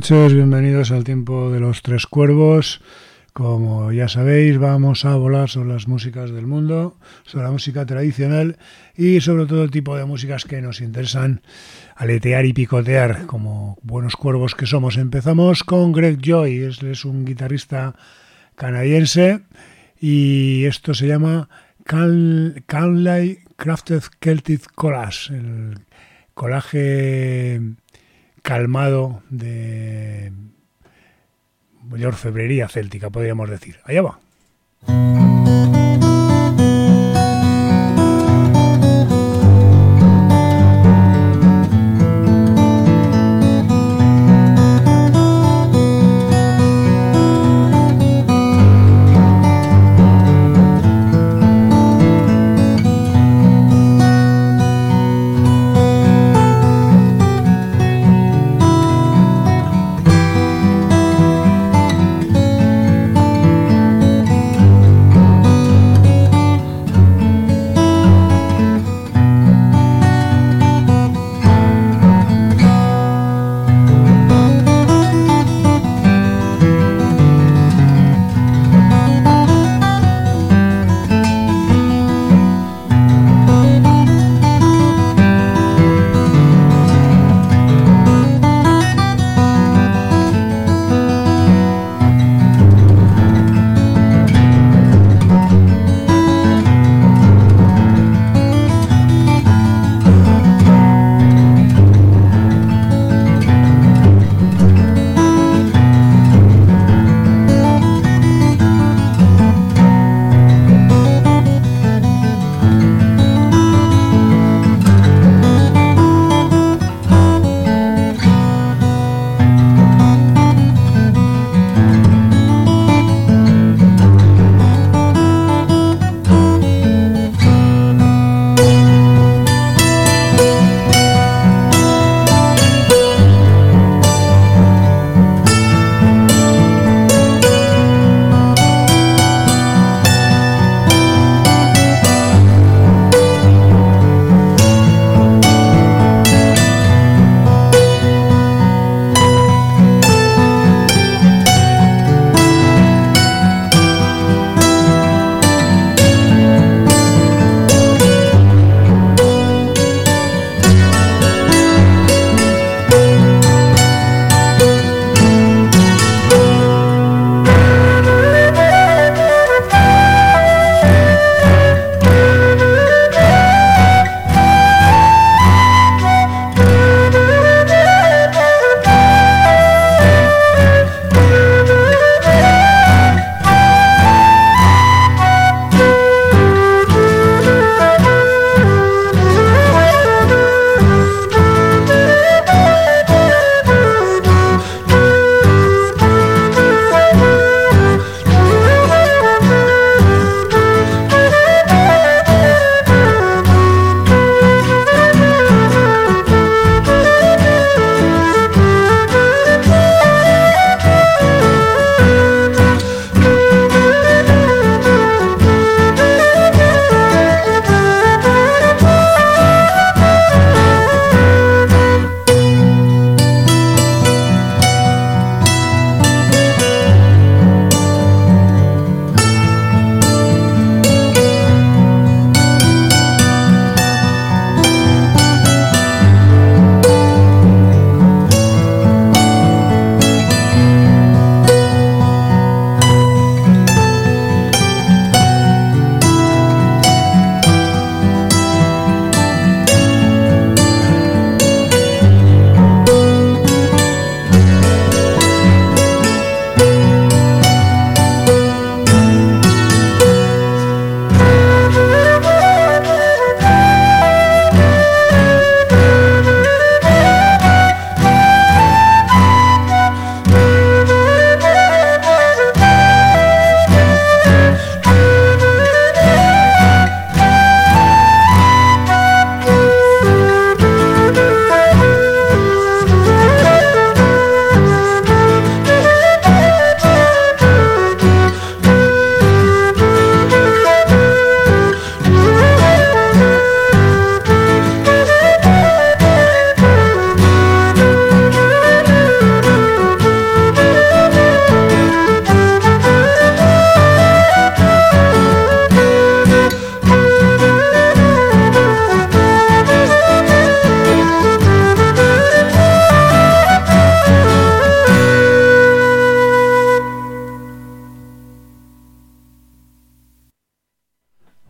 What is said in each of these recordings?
noches, bienvenidos al Tiempo de los Tres Cuervos. Como ya sabéis, vamos a volar sobre las músicas del mundo, sobre la música tradicional y sobre todo el tipo de músicas que nos interesan aletear y picotear como buenos cuervos que somos. Empezamos con Greg Joy, es un guitarrista canadiense y esto se llama Canley Crafted Celtic Collage, el colaje calmado de orfebrería céltica, podríamos decir. Allá va.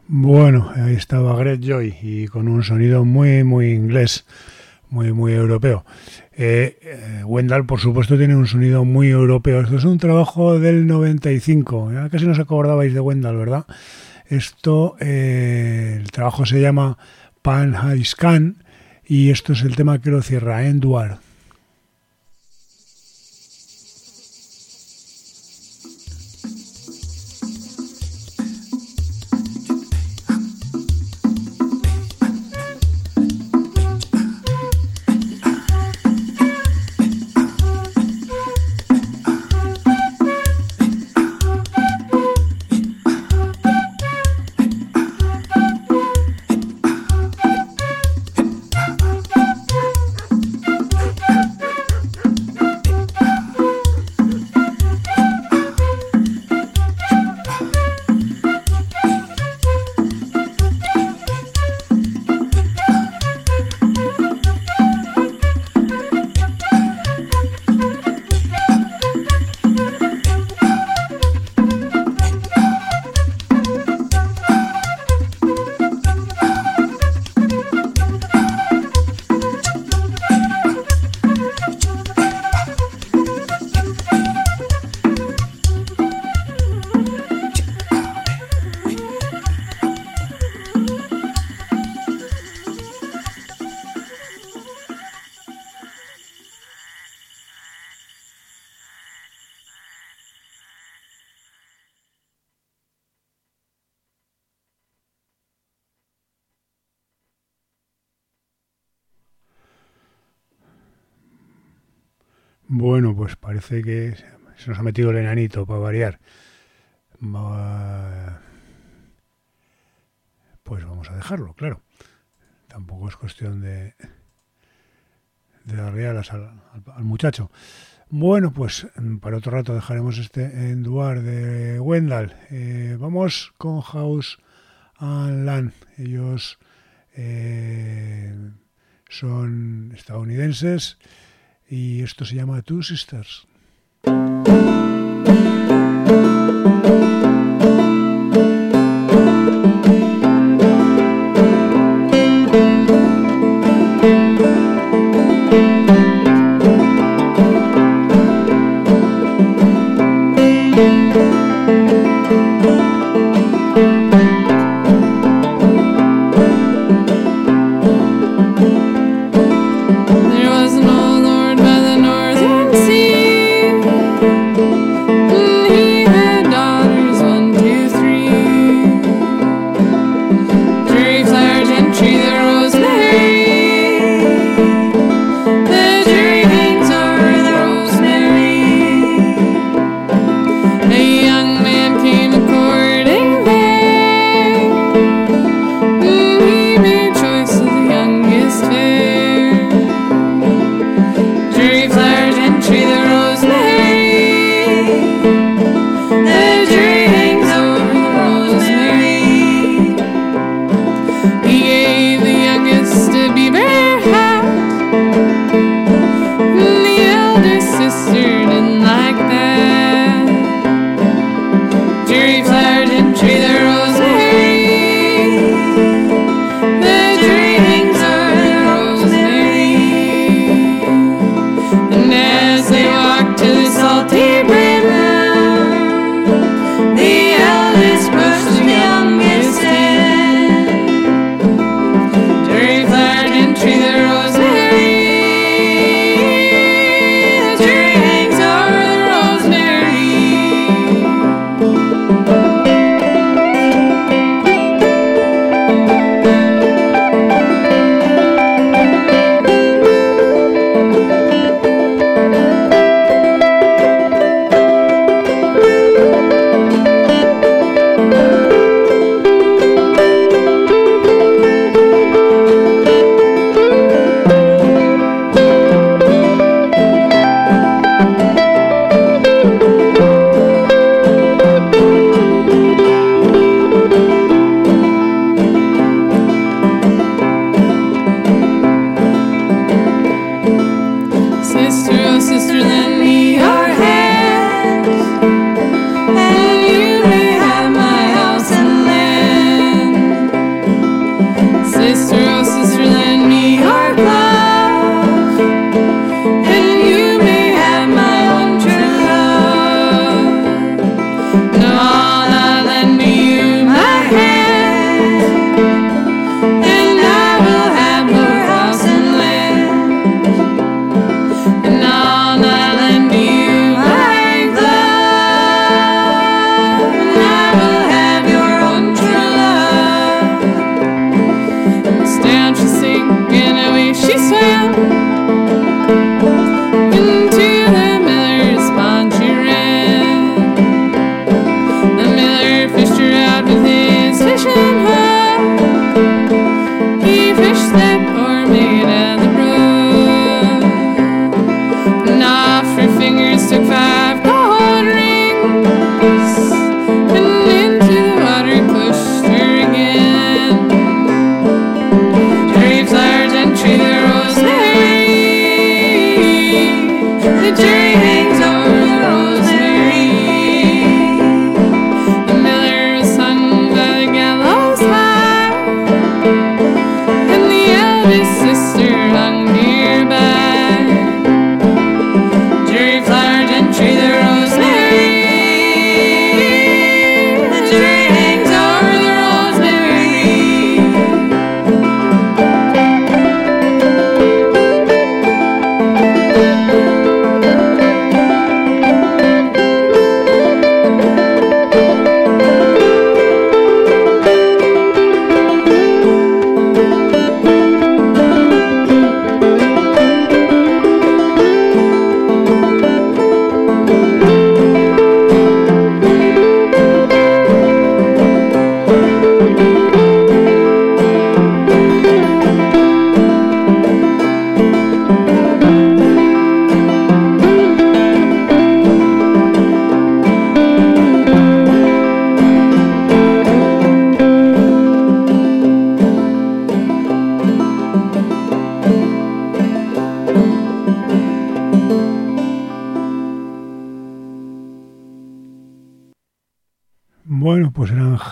Bueno, ahí estaba Greg Joy y con un sonido muy, muy inglés, muy, muy europeo. Wendell, por supuesto, tiene un sonido muy europeo. Esto es un trabajo del 95. Ya casi no os acordabais de Wendell, ¿verdad? El trabajo se llama Pan High Scan y esto es el tema que lo cierra, Endward. Bueno, pues parece que se nos ha metido el enanito para variar. Pues vamos a dejarlo, claro. Tampoco es cuestión de darle alas al muchacho. Bueno, pues para otro rato dejaremos este Endward de Wendell. Vamos con House and Land. Ellos son estadounidenses y esto se llama Two Sisters. A young man came courting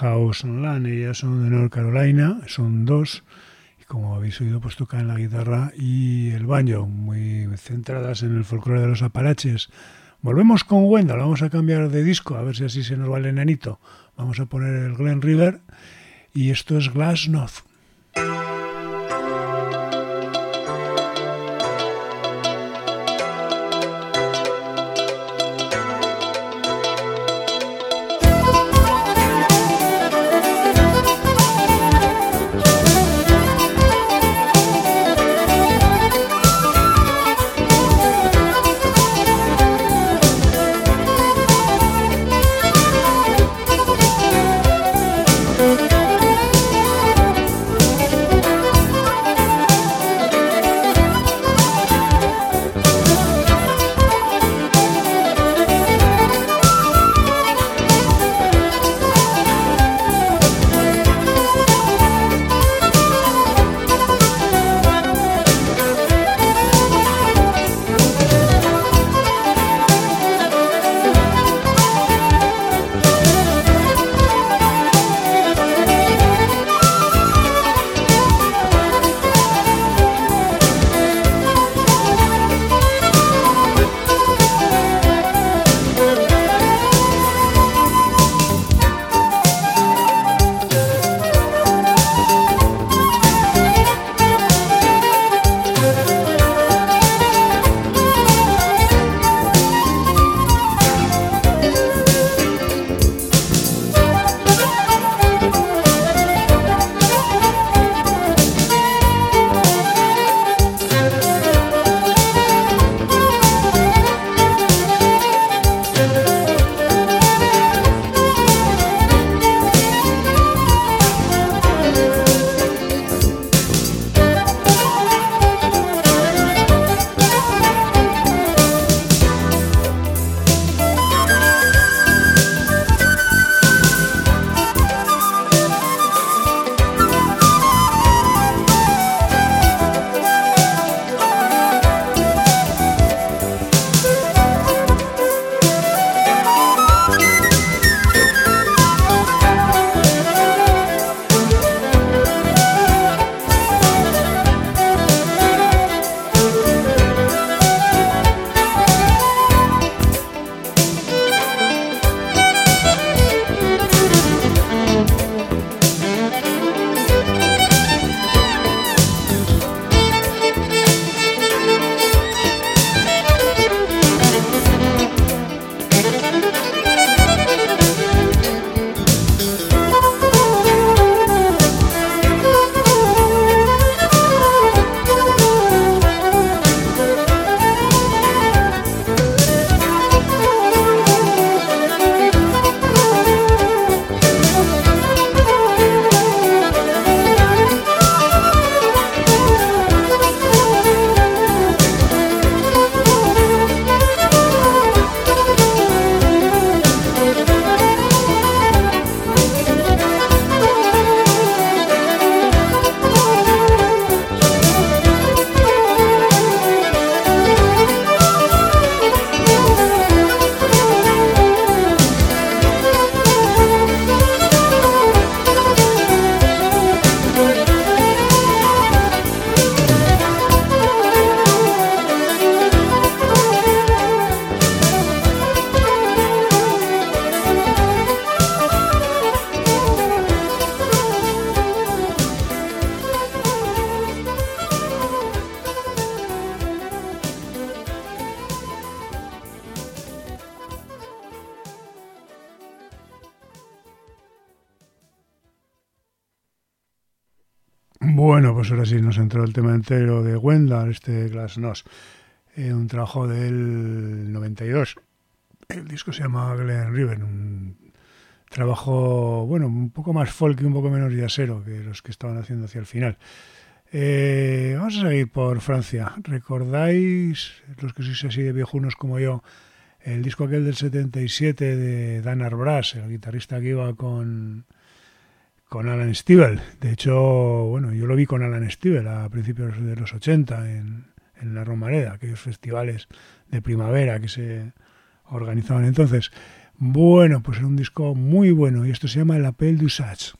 House Online. Ellas son de North Carolina, son dos, y como habéis oído, pues tocan la guitarra y el banjo, muy centradas en el folclore de los Apalaches. Volvemos con Wendell, vamos a cambiar de disco, a ver si así se nos va el enanito. Vamos a poner el Glen River, y esto es Glass North. Bueno, pues ahora sí nos entró el tema entero de Wendell, este Glasnost, un trabajo del 92. El disco se llama Glen River, un trabajo, bueno, un poco más folk y un poco menos jazzero que los que estaban haciendo hacia el final. Vamos a seguir por Francia. ¿Recordáis, los que sois así de viejunos como yo, el disco aquel del 77 de Dan Arbras, el guitarrista que iba con Alan Stivell? De hecho, bueno, yo lo vi con Alan Stivell a principios de los 80 en la Romareda, aquellos festivales de primavera que se organizaban entonces. Bueno, pues es un disco muy bueno y esto se llama El Appel du Sage.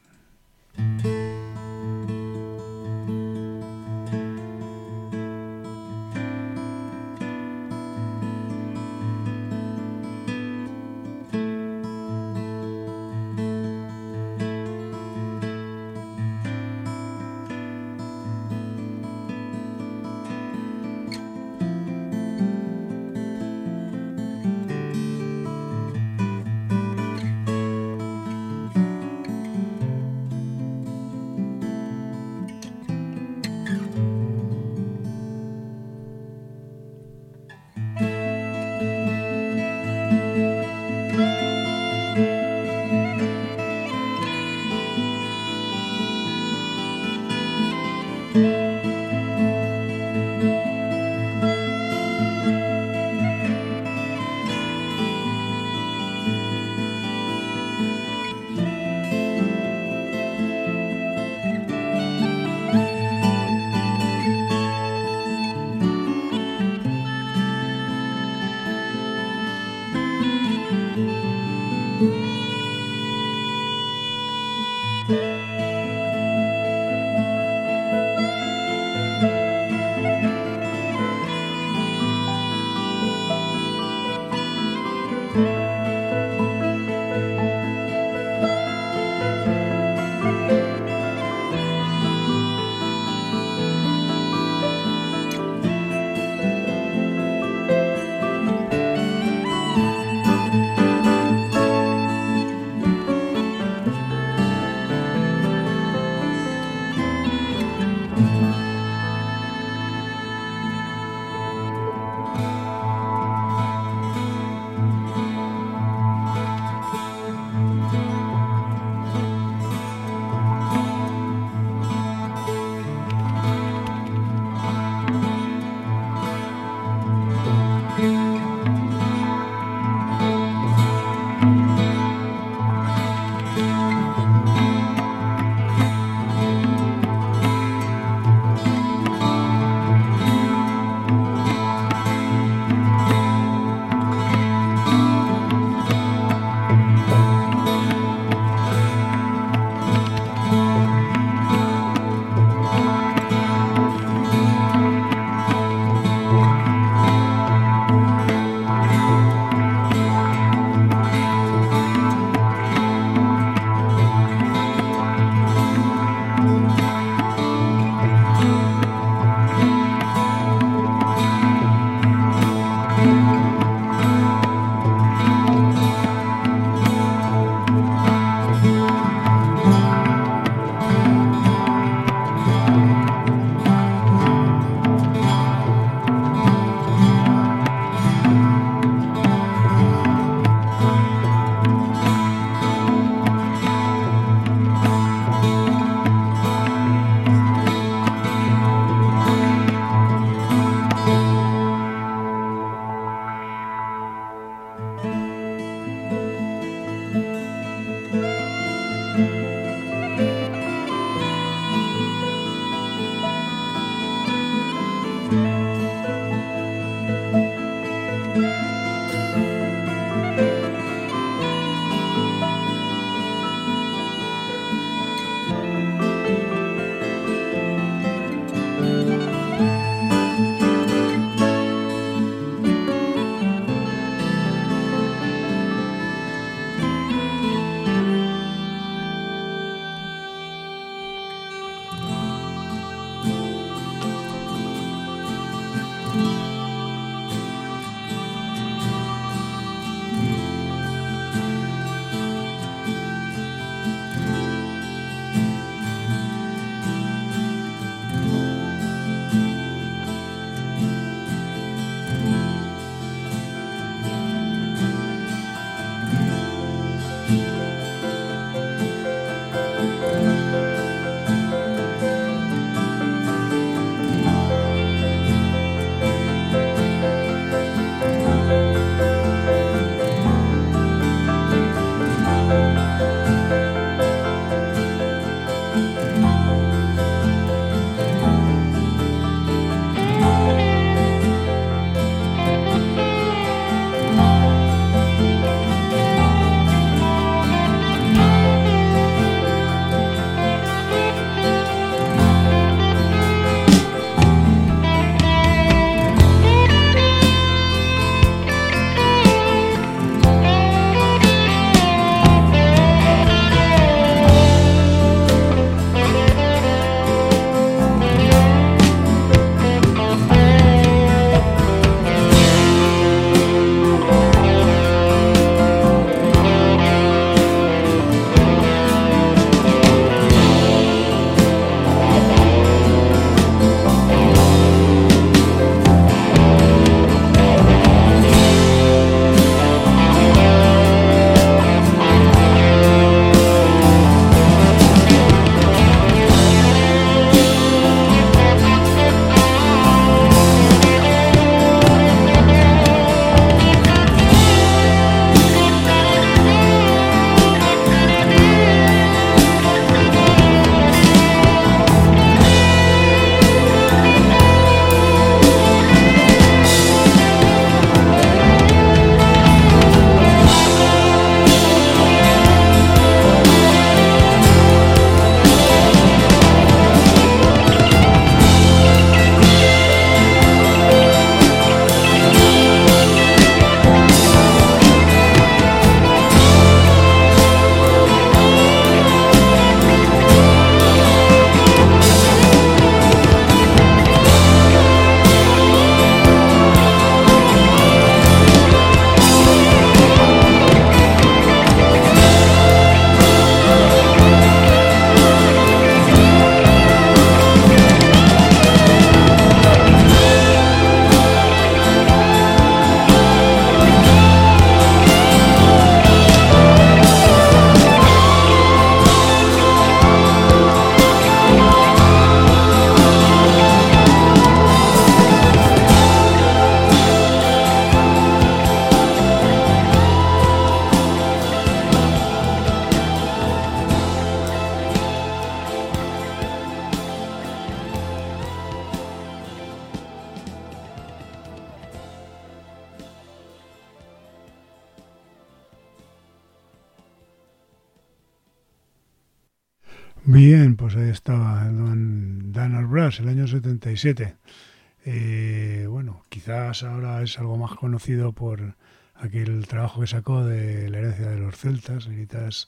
Bien, pues ahí estaba Don Dan Brass, el año 77. Bueno, quizás ahora es algo más conocido por aquel trabajo que sacó de la herencia de los celtas, heritas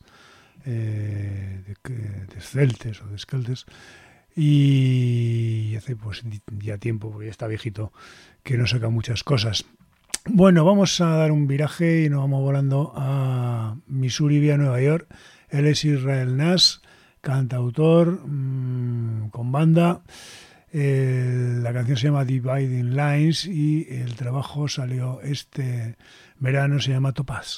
de celtes o de esceltes, y hace pues ya tiempo, porque ya está viejito, que no saca muchas cosas. Bueno, vamos a dar un viraje y nos vamos volando a Missouri vía Nueva York. Él es Israel Nash, cantautor, con banda. La canción se llama Dividing Lines y el trabajo salió este verano, se llama Topaz.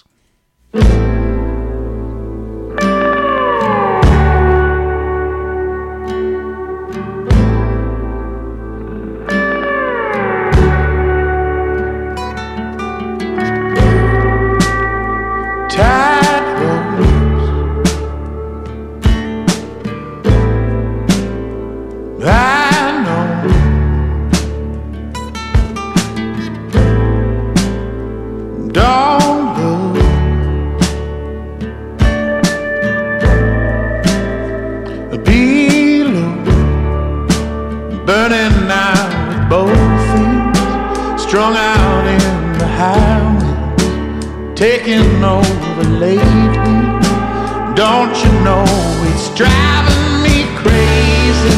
Strung out in the highway, taking over lately. Don't you know it's driving me crazy?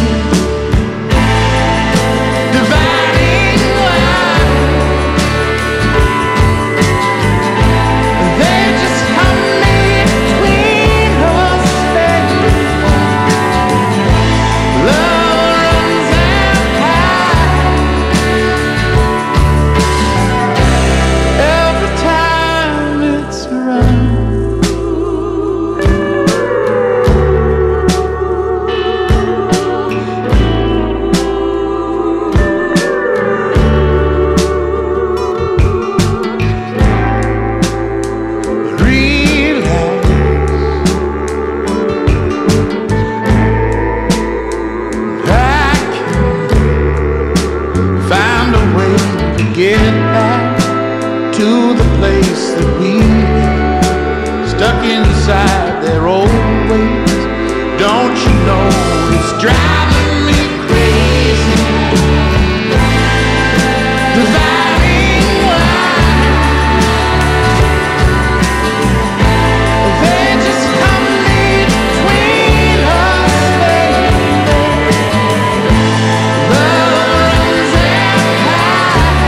Dividing lines, they just come between us, baby. Love runs out high. Every time it's around. Get back to the place that we live, stuck inside their old ways. Don't you know it's driving me crazy? Dividing lines, they just come between us, baby. Love runs out high.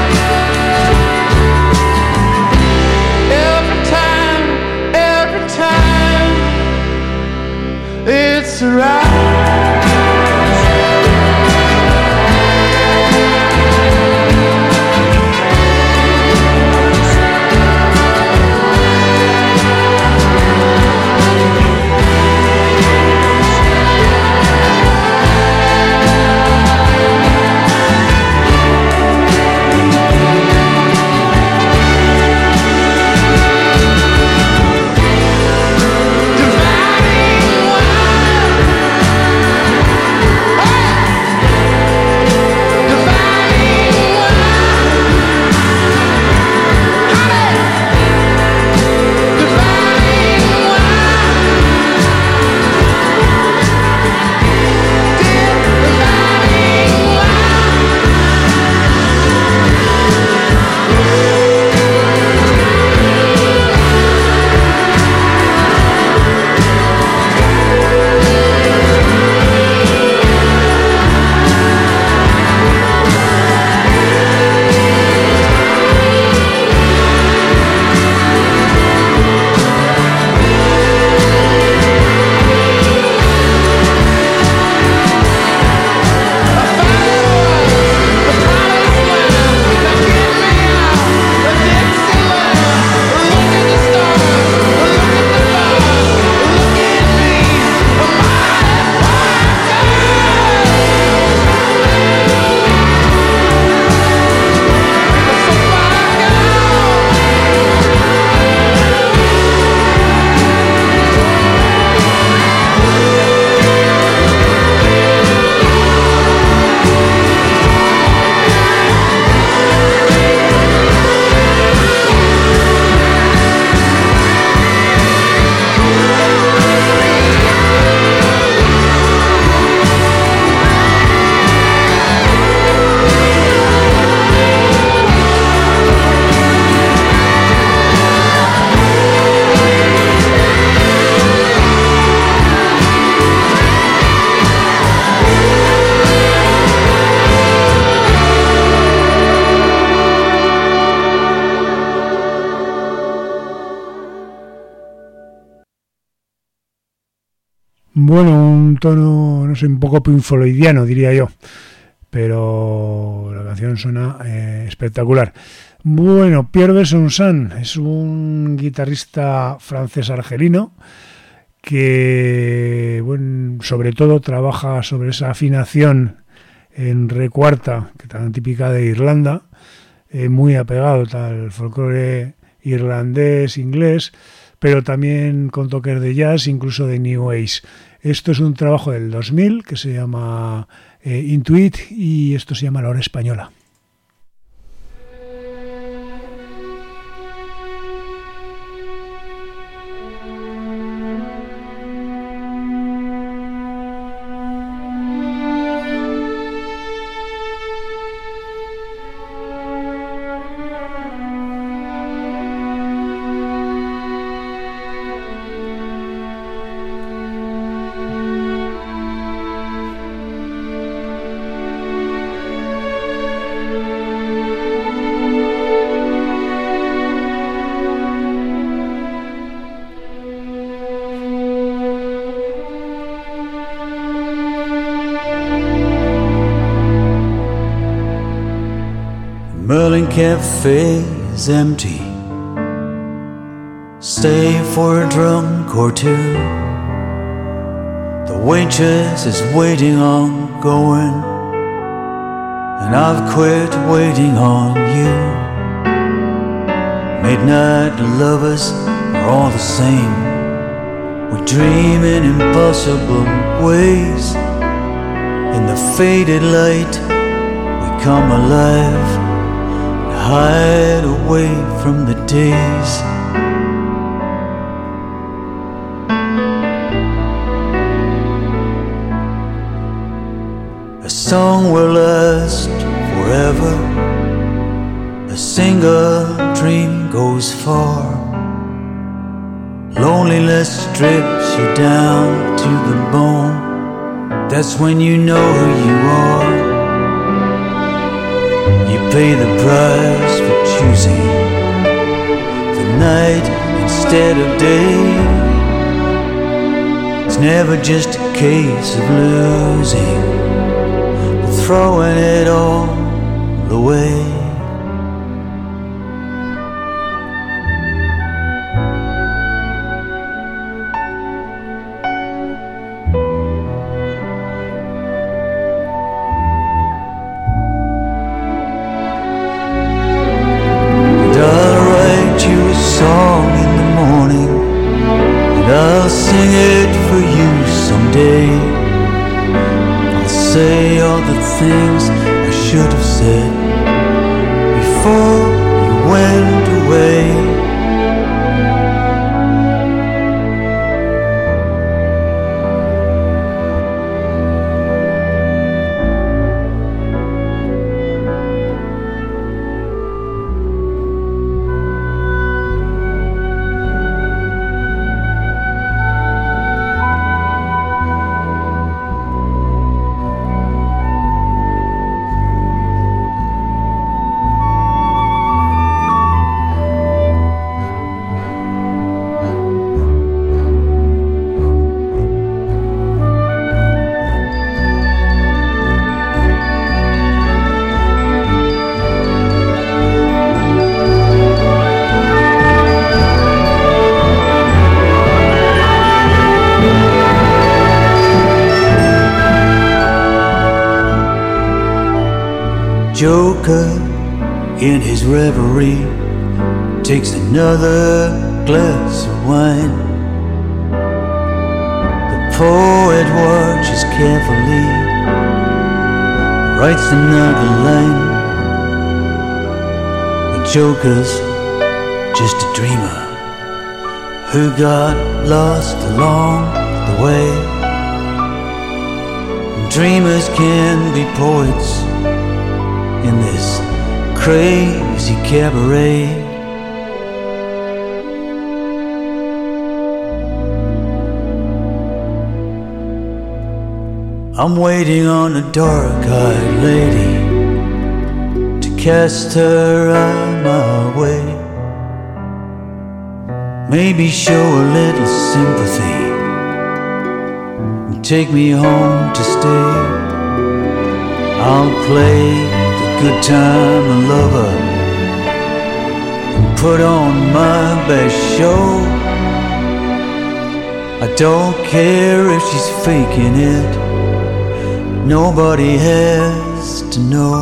It's right. Dividing line. Bueno, un tono, no sé, un poco pinfloidiano, diría yo. Pero la canción suena espectacular. Bueno, Pierre Besson-San es un guitarrista francés-argelino que, bueno, sobre todo trabaja sobre esa afinación en re cuarta, que tan típica de Irlanda, muy apegado al folclore irlandés, inglés, pero también con toques de jazz, incluso de New Age. Esto es un trabajo del 2000 que se llama Intuit y esto se llama La Hora Española. Merlin Cafe is empty, save for a drunk or two. The waitress is waiting on going, and I've quit waiting on you. Midnight lovers are all the same. We dream in impossible ways. In the faded light we come alive, hide away from the days. A song will last forever. A single dream goes far. Loneliness strips you down to the bone. That's when you know who you are. You pay the price for choosing the night instead of day. It's never just a case of losing, but throwing it all away. Things I should have said before you went away. Joker in his reverie takes another glass of wine. The poet watches carefully, writes another line. The Joker's just a dreamer who got lost along the way. Dreamers can be poets in this crazy cabaret. I'm waiting on a dark-eyed lady to cast her on my way. Maybe show a little sympathy, take me home to stay. I'll play the good time lover and put on my best show. I don't care if she's faking it, nobody has to know.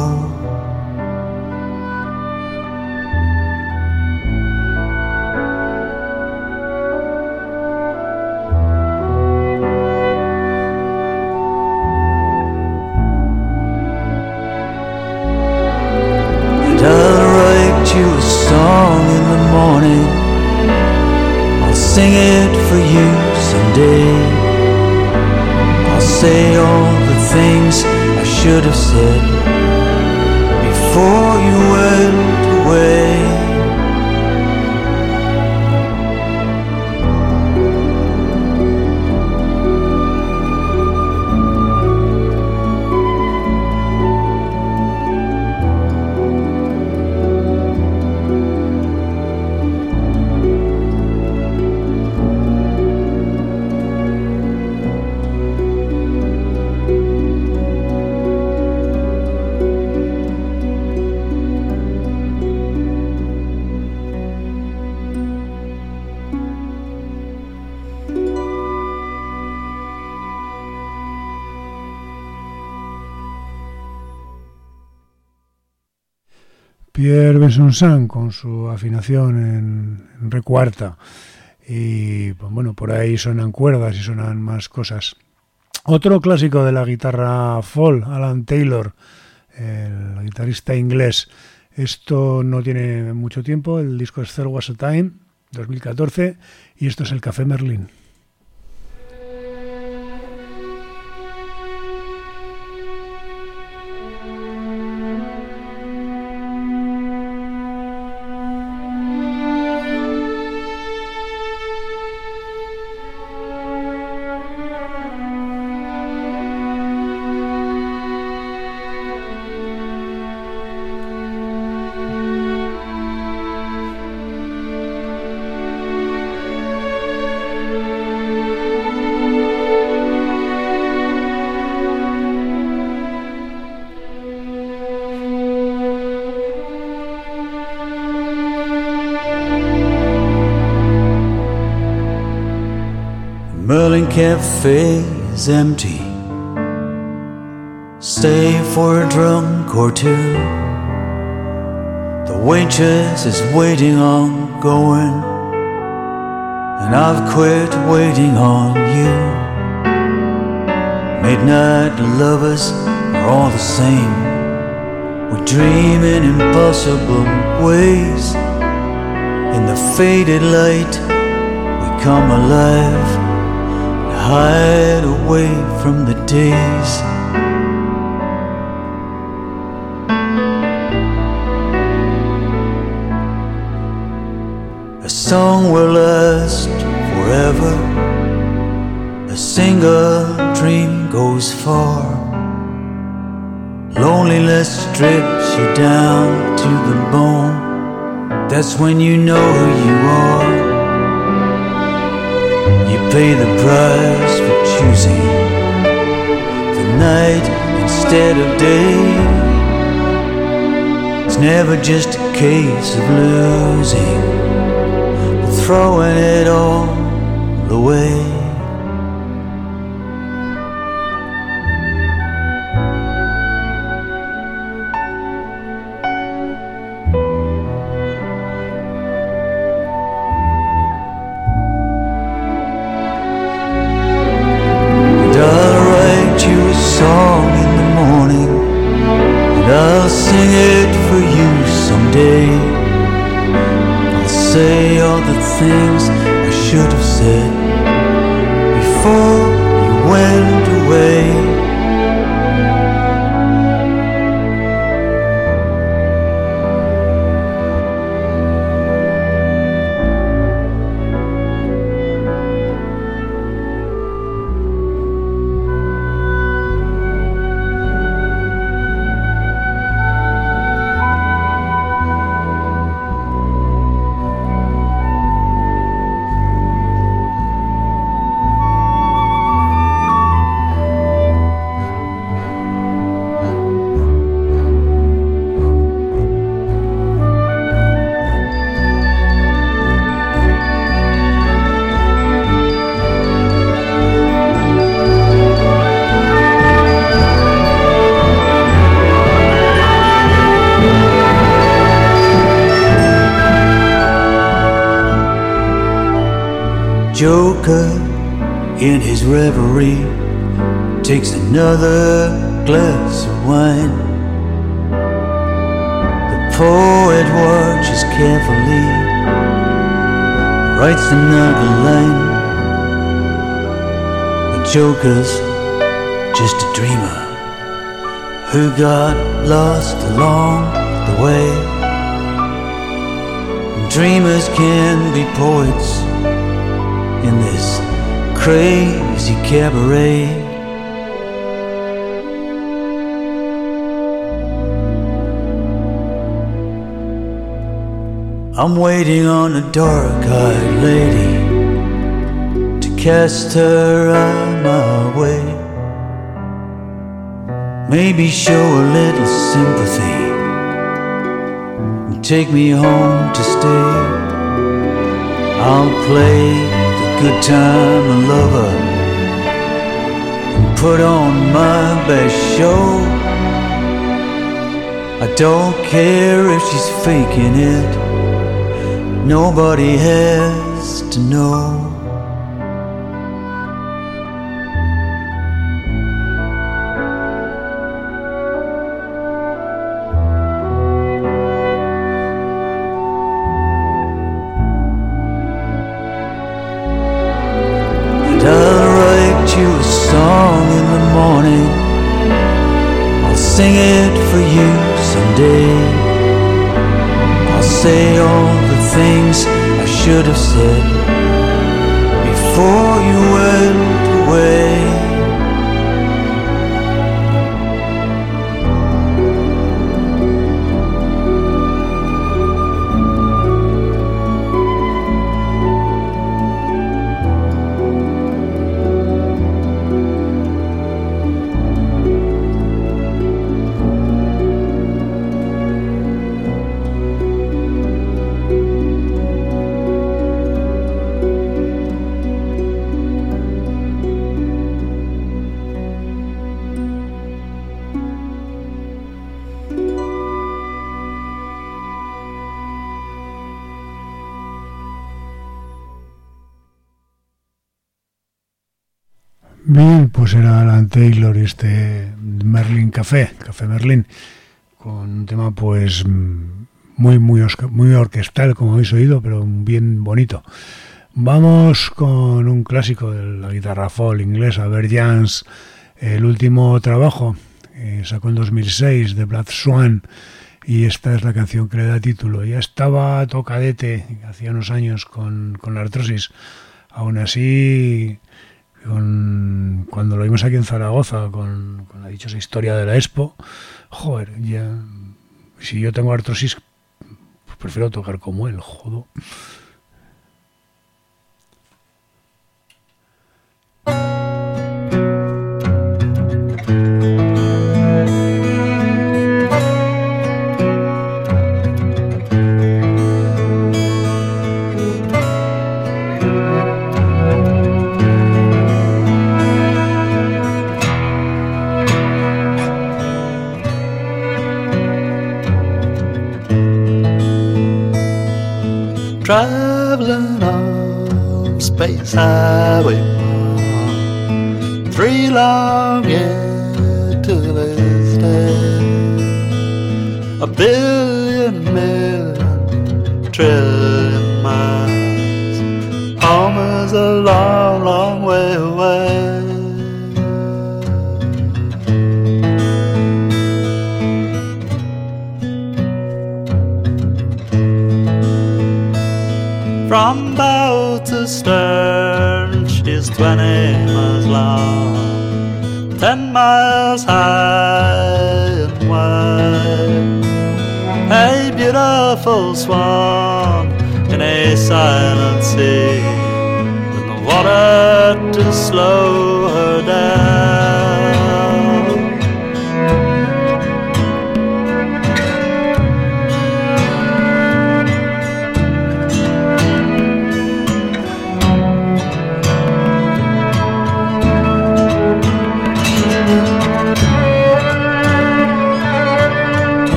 Sing it for you someday. I'll say all the things I should have said before you went away. Pierre Benson con su afinación en re cuarta, y pues bueno, por ahí suenan cuerdas y suenan más cosas. Otro clásico de la guitarra folk, Alan Taylor, el guitarrista inglés. Esto no tiene mucho tiempo, el disco es There Was a Time, 2014, y esto es el Café Merlín. Merlin Cafe is empty, stay for a drunk or two. The waitress is waiting on going, and I've quit waiting on you. Midnight lovers are all the same, we dream in impossible ways. In the faded light we come alive, hide away from the days. A song will last forever, a single dream goes far. Loneliness strips you down to the bone, that's when you know who you are. Pay the price for choosing the night instead of day. It's never just a case of losing, but throwing it all away. Things I should have said before you went away. Joker in his reverie takes another glass of wine. The poet watches carefully, writes another line. The Joker's just a dreamer who got lost along the way. Dreamers can be poets in this crazy cabaret. I'm waiting on a dark-eyed lady to cast her on my way. Maybe show a little sympathy and take me home to stay. I'll play the good time lover and put on my best show. I don't care if she's faking it, nobody has to know. And I'll write you a song in the morning, I'll sing it for you someday. I'll say all the things I should have said before you went away. Bien, pues era Alan Taylor y este Merlin Café Merlin, con un tema pues muy orquestal, como habéis oído, pero bien bonito. Vamos con un clásico de la guitarra folk inglesa, Bert Jansch, el último trabajo, sacó en 2006, de Black Swan, y esta es la canción que le da título. Ya estaba tocadete hacía unos años con la artrosis, aún así... cuando lo vimos aquí en Zaragoza con la dichosa historia de la Expo, joder, ya si yo tengo artrosis, pues prefiero tocar como él, jodo. Traveling on Space Highway 1, 3 long years to this day. 1,000,000,000,000 trillion miles, home is a long, long way away. From bow to stern, she's 20 miles long, 10 miles high and wide. A beautiful swan in a silent sea, with no water to slow her down.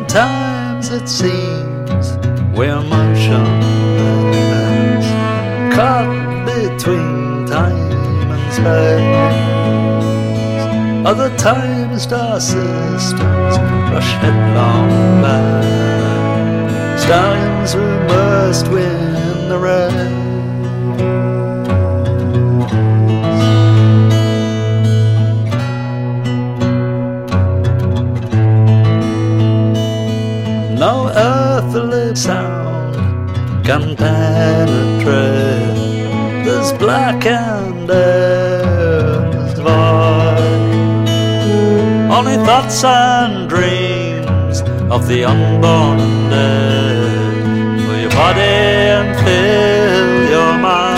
Sometimes it seems we're motionless, caught between time and space. Other times star systems rush headlong by, stallions who must win the race. No earthly sound can penetrate this black and endless void. Only thoughts and dreams of the unborn and dead fill your body and fill your mind.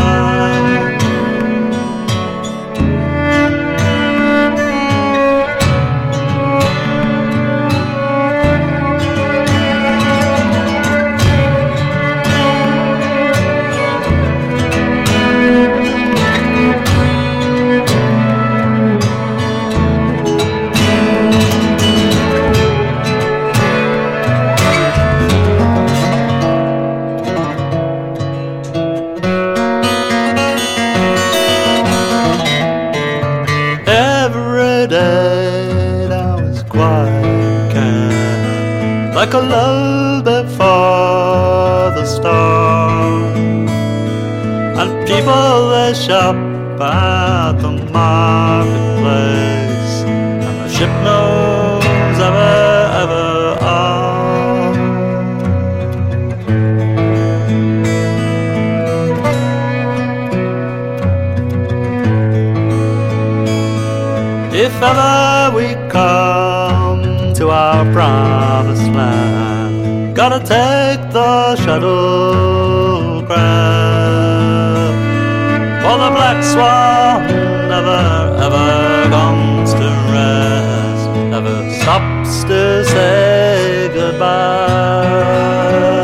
Like a lull before the storm, and people they shop at the marketplace, and the ship knows ever on. If ever we come to our promised land, gotta take the shuttlecraft, for the black swan never ever comes to rest, never stops to say goodbye.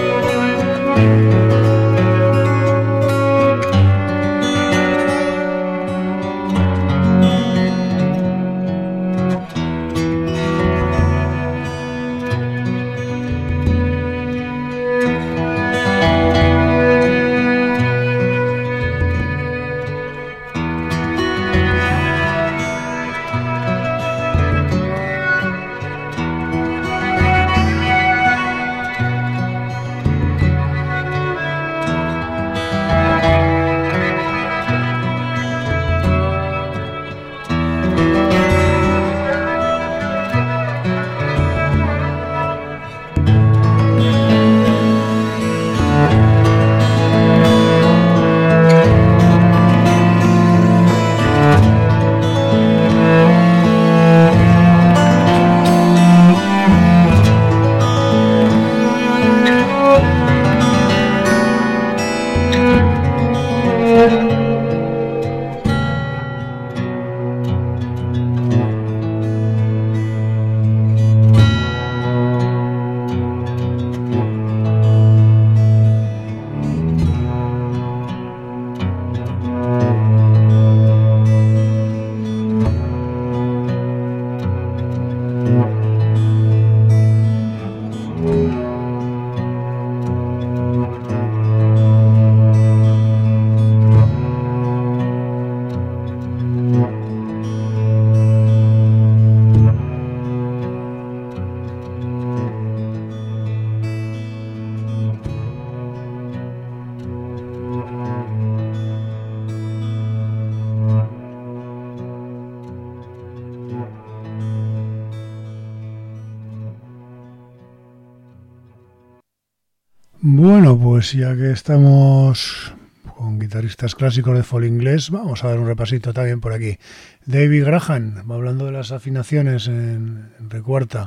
Bueno, pues ya que estamos con guitarristas clásicos de folk inglés, vamos a dar un repasito también por aquí. David Graham, hablando de las afinaciones en re cuarta,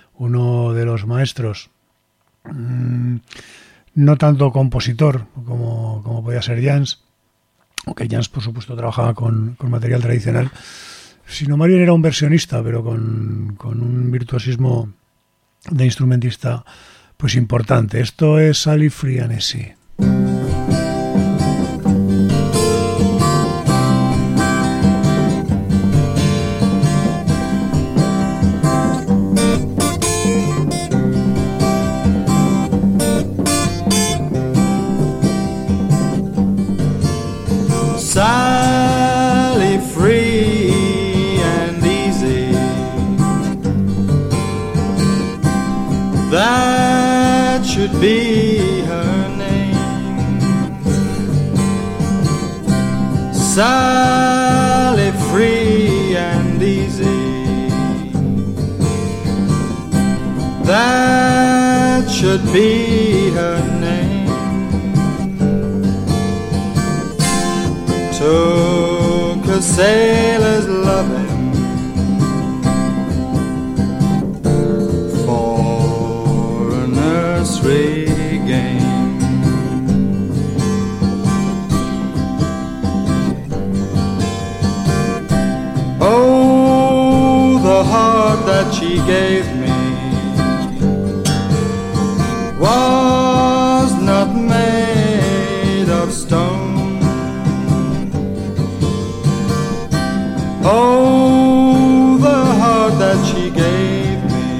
uno de los maestros, no tanto compositor como podía ser Jans, aunque Jans por supuesto trabajaba con material tradicional, sino más bien era un versionista, pero con un virtuosismo de instrumentista pues importante. Esto es Sally Free and Easy. that should be her name. Sally, free and easy, that should be her name. Took a sailor's loving game. Oh, the heart that she gave me was not made of stone. Oh, the heart that she gave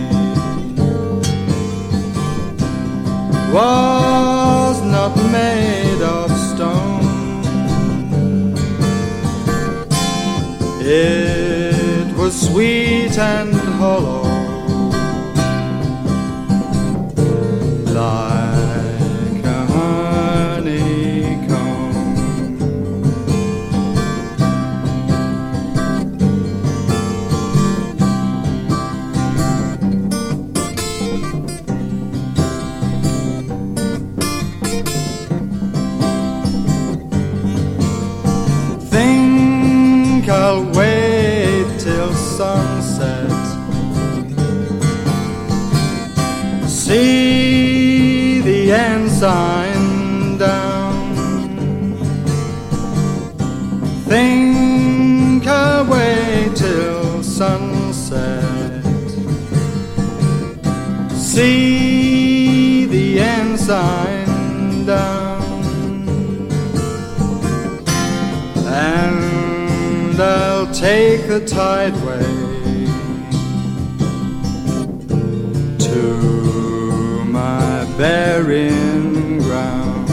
was not made of stone. It was sweet and hollow, like a honeycomb. I'll wait till sunset, see the ensign down. Think I'll wait till sunset, see the ensign down. And I'll take the tideway to my burying ground.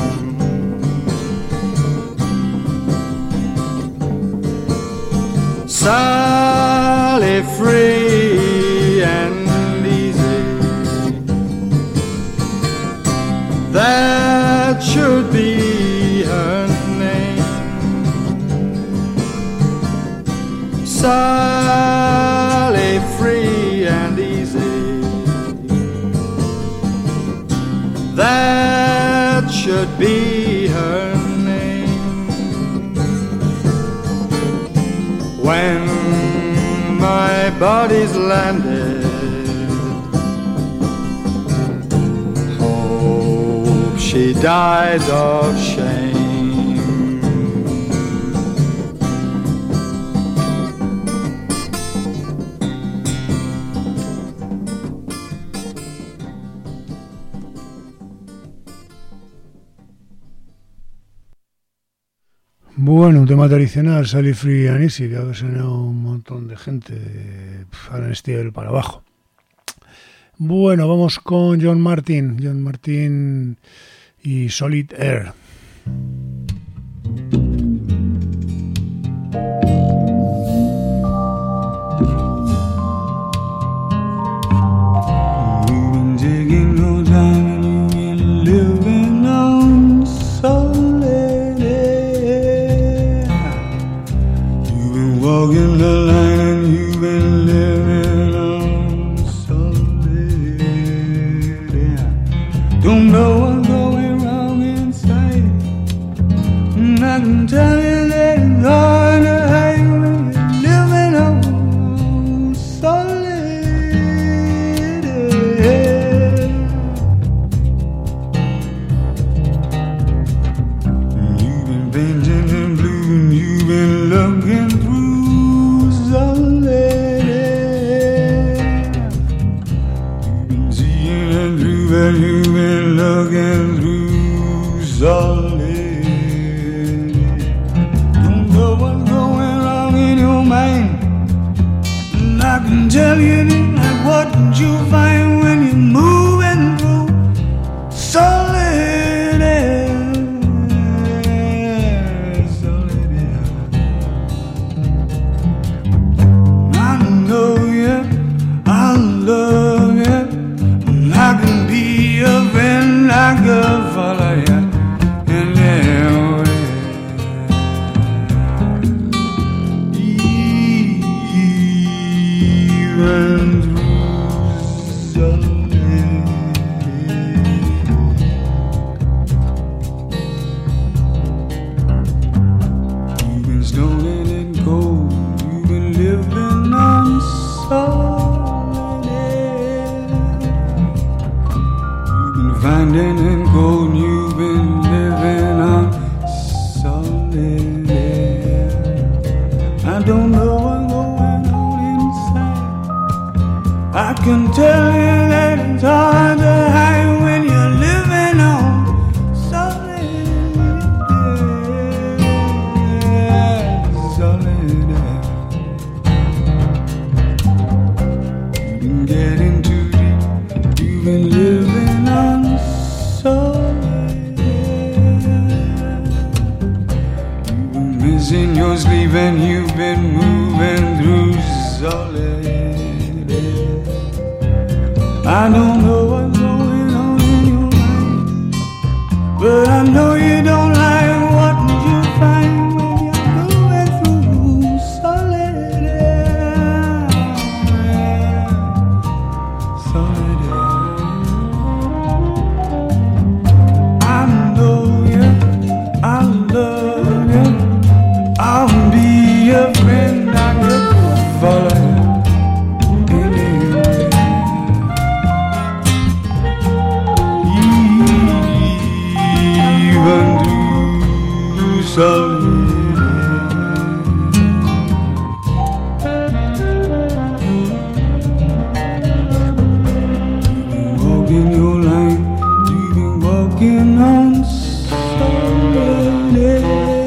Sally, free and easy, that should be her name. Sally, free and easy, that should be her name. When my body's landed, hope she died of shame. Bueno, un tema tradicional, Sally, Free and Easy, que ha ocasionado un montón de gente al estilo para abajo. Bueno, vamos con John Martin y Solid Air. Walking the line and you've been living on solid air. Don't know what's going wrong inside, and I can tell you that it's hard to hide when you're living on solid air. You've been painting in blue and you've been looking through solid air. You've been seeing it through, but you've been looking through solid air. Don't know what's going wrong in your mind, and I can tell you that what you find when you're moving through solid air. Love you, I can finding and cold, you've been living on solid air. I don't know what's going on inside. I can tell you that it's hard to hide when you're living on solid air. Solid air. You've been getting too deep. You've been living on solid air. You've been missing your sleep and you've been moving through solid air. I don't know what's going on in your mind, but I know you don't like what you find when you're going through solid air. Solid air. I know you, I love you, I'll be your friend, I could follow you anywhere. Even through solid walking your line, you've been walking on solid air.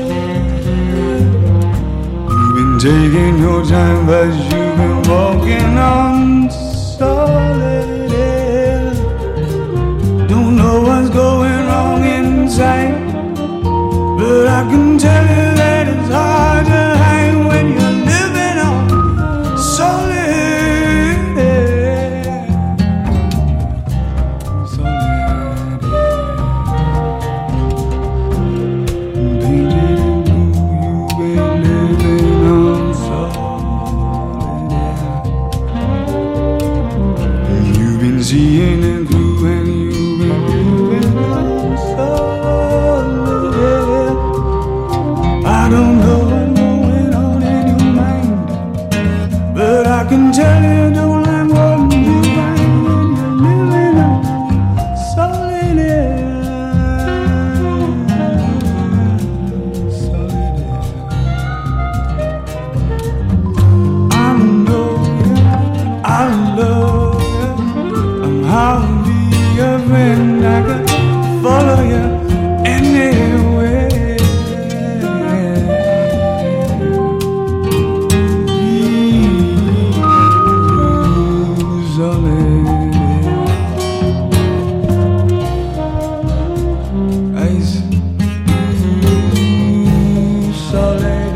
You've been taking your time, but you've been walking on solid air. Don't know what's going wrong inside, but I can tell you that it's hard to hide when you're living on solid air. Solid air. Painted in blue, you've been living on solid air. You've been seeing it through and you've been living on solid air. I don't know what's going on in your mind, but I can tell you don't like what you find when you're living on solid air. Solid air. I know you, I love you, I'll be your friend, I could follow you anywhere. Solid air. Ice. Solid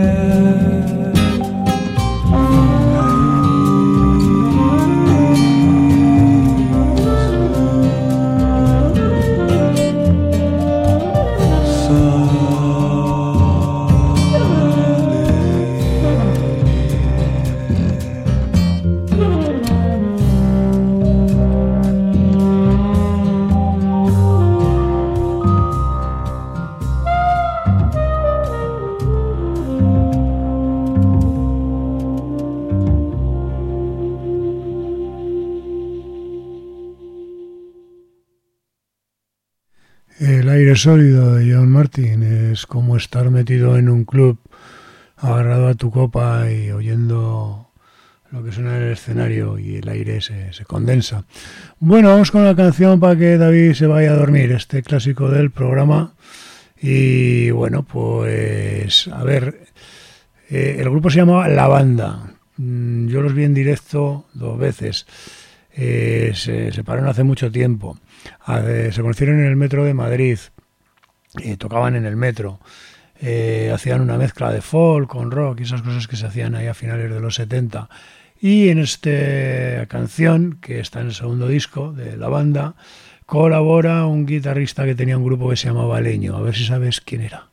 El aire sólido de John Martyn es como estar metido en un club, agarrado a tu copa y oyendo lo que suena en el escenario y el aire se condensa. Bueno, vamos con la canción para que David se vaya a dormir, este clásico del programa. Y bueno, pues a ver, el grupo se llamaba La Banda. Yo los vi en directo 2 veces. Se separaron hace mucho tiempo. Se conocieron en el metro de Madrid. Tocaban en el metro. Hacían una mezcla de folk con rock y esas cosas que se hacían ahí a finales de los 70. Y en esta canción, que está en el segundo disco de La Banda, colabora un guitarrista que tenía un grupo que se llamaba Leño. A ver si sabes quién era.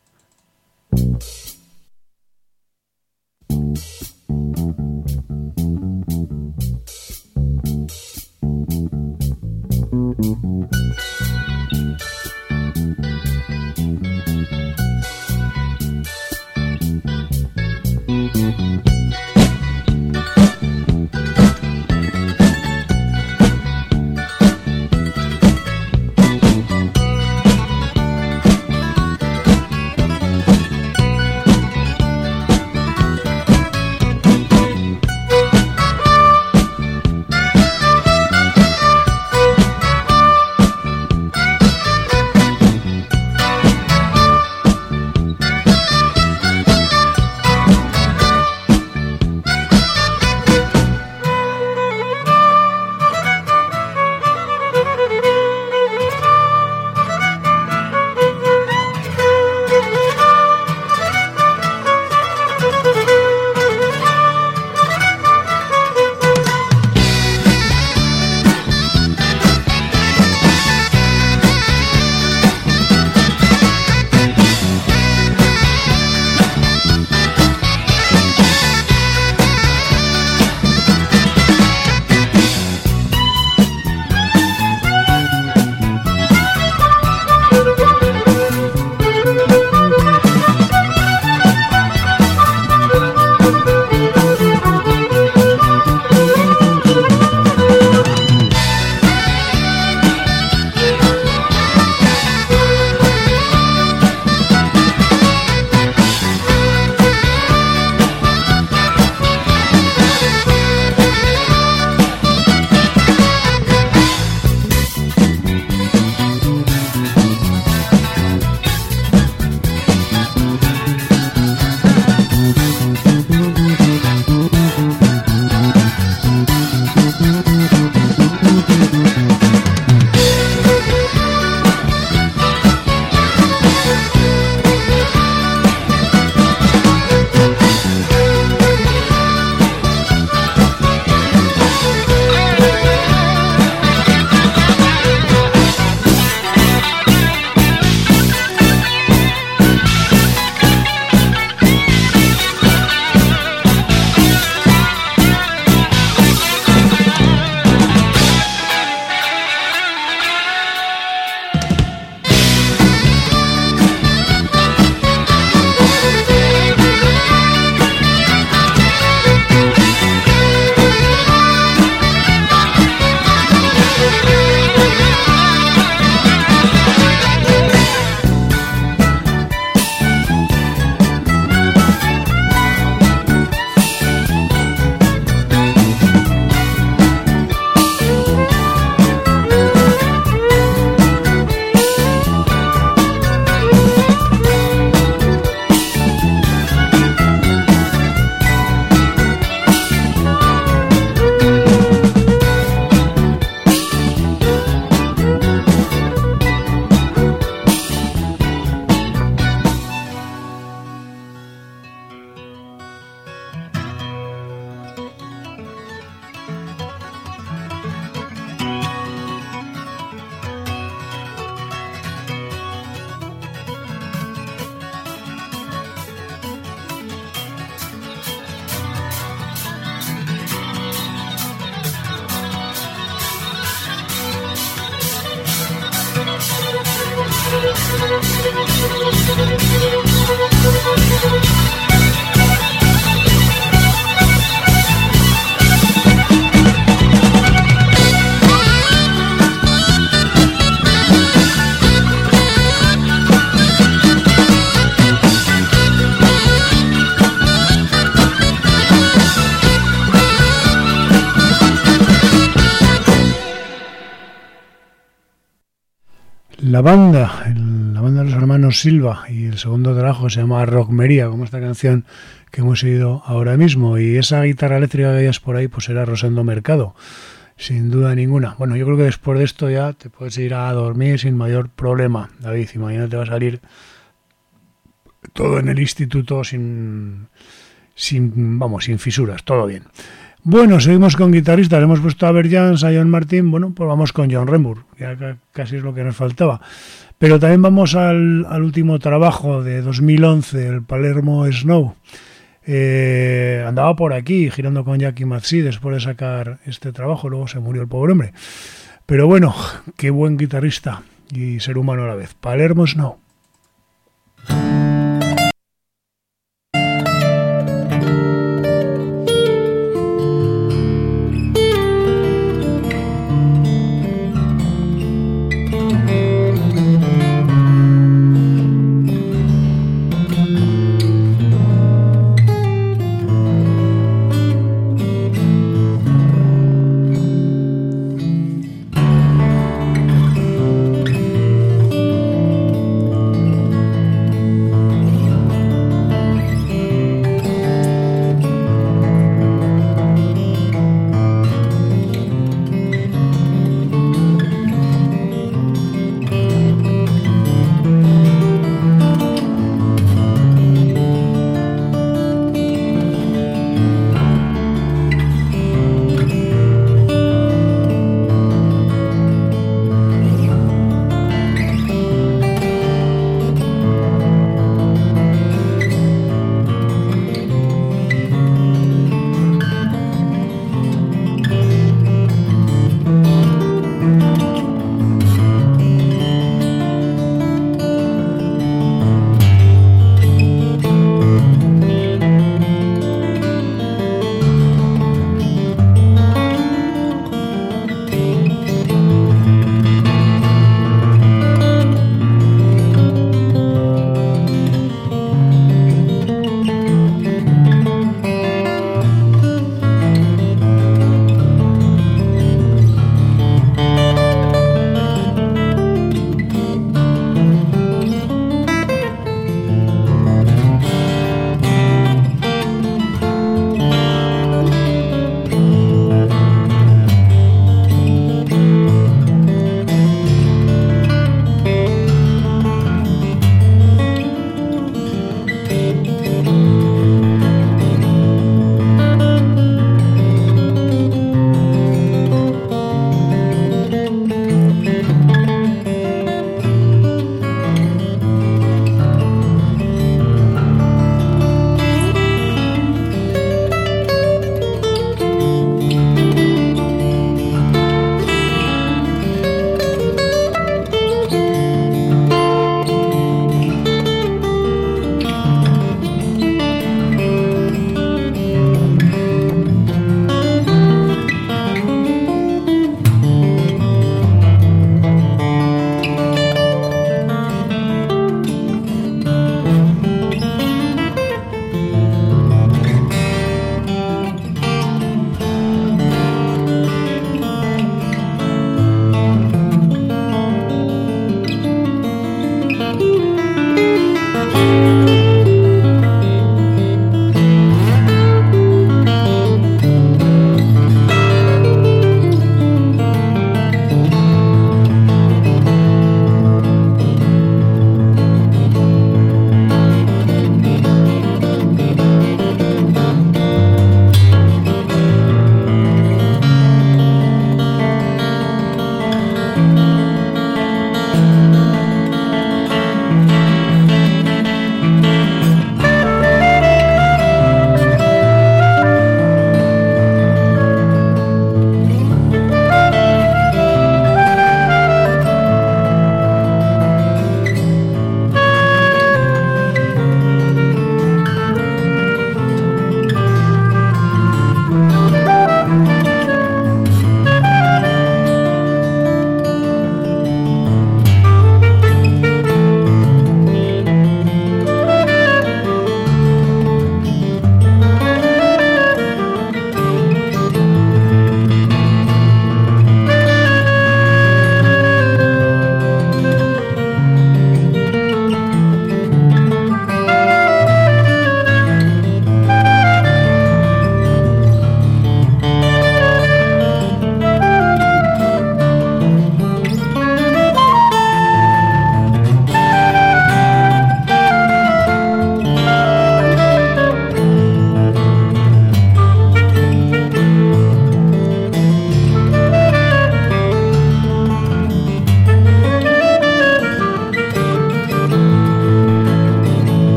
La banda de los hermanos Silva, y el segundo trabajo se llama Rockmería, como esta canción que hemos oído ahora mismo, y esa guitarra eléctrica que hayas por ahí pues era Rosendo Mercado, sin duda ninguna. Bueno, yo creo que después de esto ya te puedes ir a dormir sin mayor problema, David, y mañana te va a salir todo en el instituto sin fisuras, todo bien. Bueno, seguimos con guitarristas. Hemos puesto a Bert Jansch, a John Martyn. Bueno, pues vamos con John Renbourn, ya casi es lo que nos faltaba. Pero también vamos al último trabajo de 2011, el Palermo Snow. Andaba por aquí girando con Jackie Matsy después de sacar este trabajo. Luego se murió el pobre hombre. Pero bueno, qué buen guitarrista y ser humano a la vez. Palermo Snow.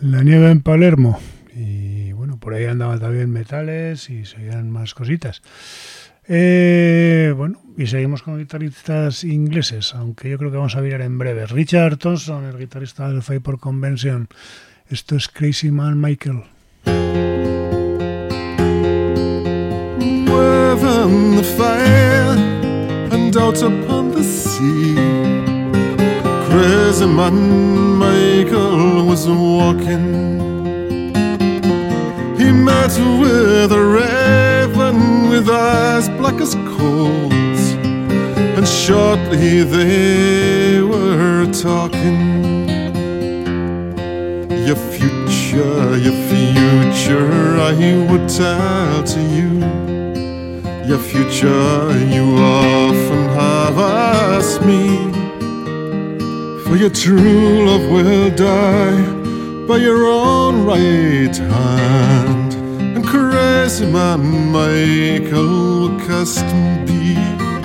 La nieve en Palermo. Y bueno, por ahí andaban también metales y seguían más cositas. Bueno, y seguimos con guitarristas ingleses, aunque yo creo que vamos a mirar en breve. Richard Thompson, el guitarrista del Fairport Convention. Esto es Crazy Man Michael. Within the fire and out upon the sea, Crazy Man Michael was walking. He met with a raven with eyes black as coals, and shortly they were talking. Your future, I would tell to you. Your future, you often have asked me. For your true love will die by your own right hand, and Crazy Man Michael will cast be.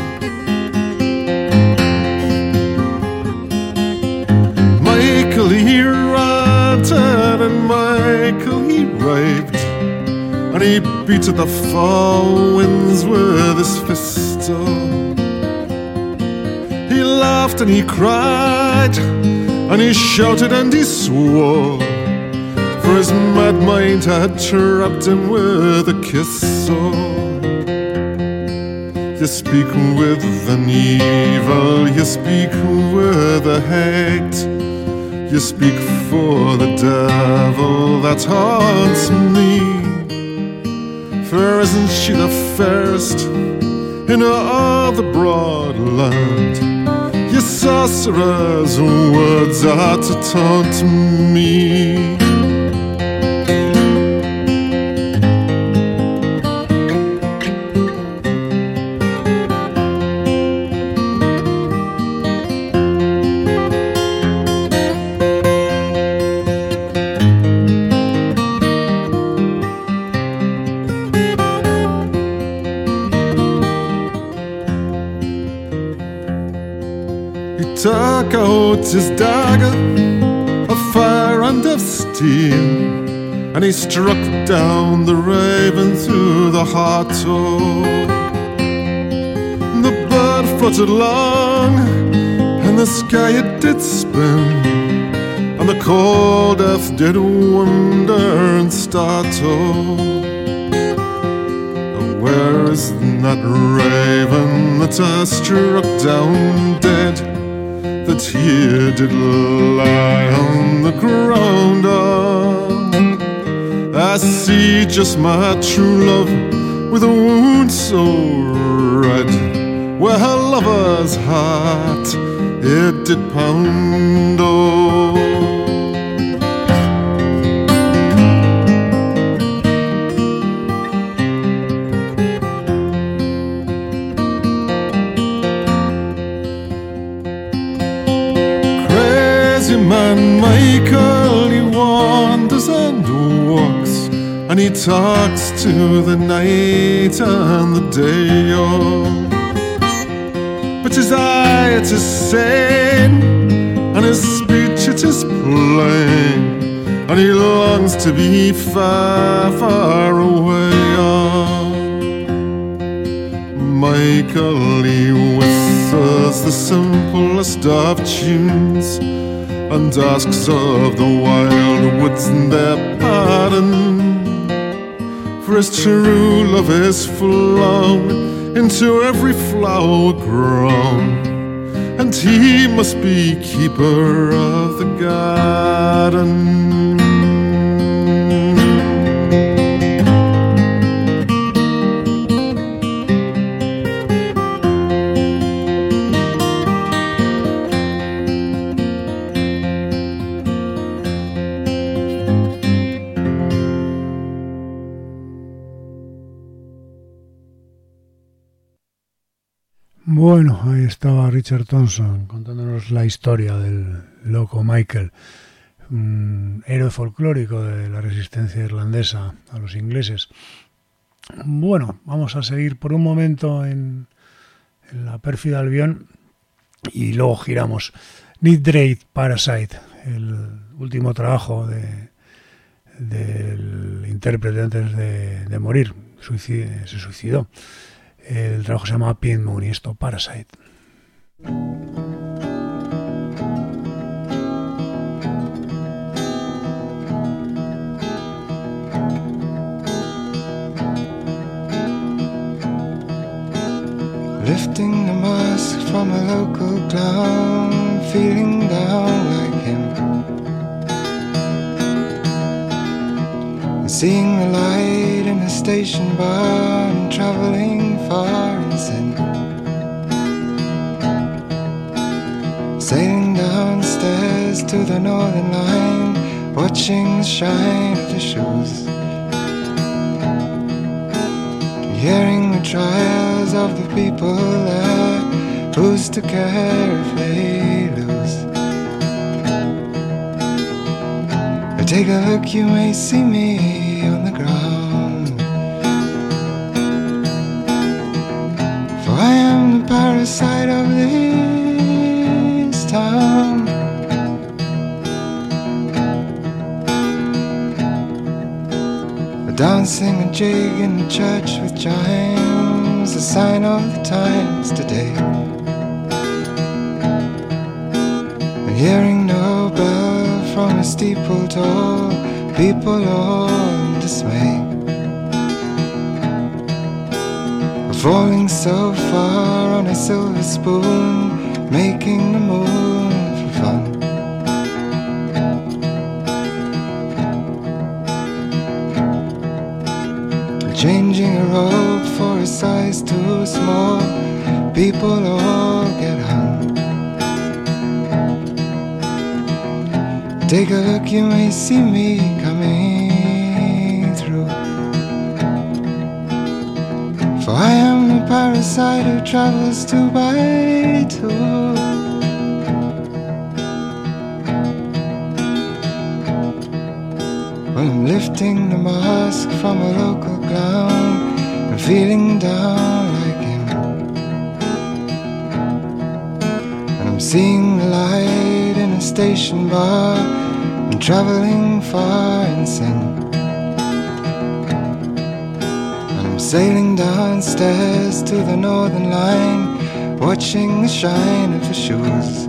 Michael he ranted and Michael he raved, and he beat the four winds with his fist. He laughed and he cried, and he shouted and he swore, for his mad mind had trapped him with a kiss. You speak with an evil, you speak with a hate, you speak for the devil that haunts me. For isn't she the fairest in all the broad land? Your sorcerer's words are to taunt me. Took out his dagger of fire and of steel, and he struck down the raven through the heart. The bird fluttered long, and the sky it did spin, and the cold earth did wonder and startle. Where is that raven that I struck down dead, that here did lie on the ground? I see just my true love with a wound so red, where her lover's heart it did pound. Man Michael, he wanders and walks, and he talks to the night and the day. But his eye it is sane, and his speech it is plain, and he longs to be far, far away. Michael, he whistles the simplest of tunes, and asks of the wild woods their pardon, for his true love is flown into every flower grown, and he must be keeper of the garden. Bueno, ahí estaba Richard Thompson contándonos la historia del loco Michael, un héroe folclórico de la resistencia irlandesa a los ingleses. Bueno, vamos a seguir por un momento en la pérfida Albion y luego giramos. Nitrate Parasite, el último trabajo del intérprete antes de morir. Se suicidó. El trabajo se llama Pink Moon y esto Parasite. Lifting the mask from a local clown, feeling down like him. Seeing the light in a station bar and traveling far in sin. Sailing downstairs to the Northern Line, watching the shine of the shoes. Hearing the trials of the people there, who's to care if they lose? Take a look, you may see me on the ground, for I am the parasite of this town. Dancing a jig in a church with chimes, a sign of the times today. And hearing no bell from a steeple tall, people all in dismay. Falling so far on a silver spoon, making the moon for fun. Changing a robe for a size too small, people all get hung. Take a look, you may see me coming through, for I am the parasite who travels two by two. Well, I'm lifting the mask from a local clown and feeling down like him. And I'm seeing the light in a station bar and traveling far in sin. And I'm sailing downstairs to the Northern Line, watching the shine of the shoes.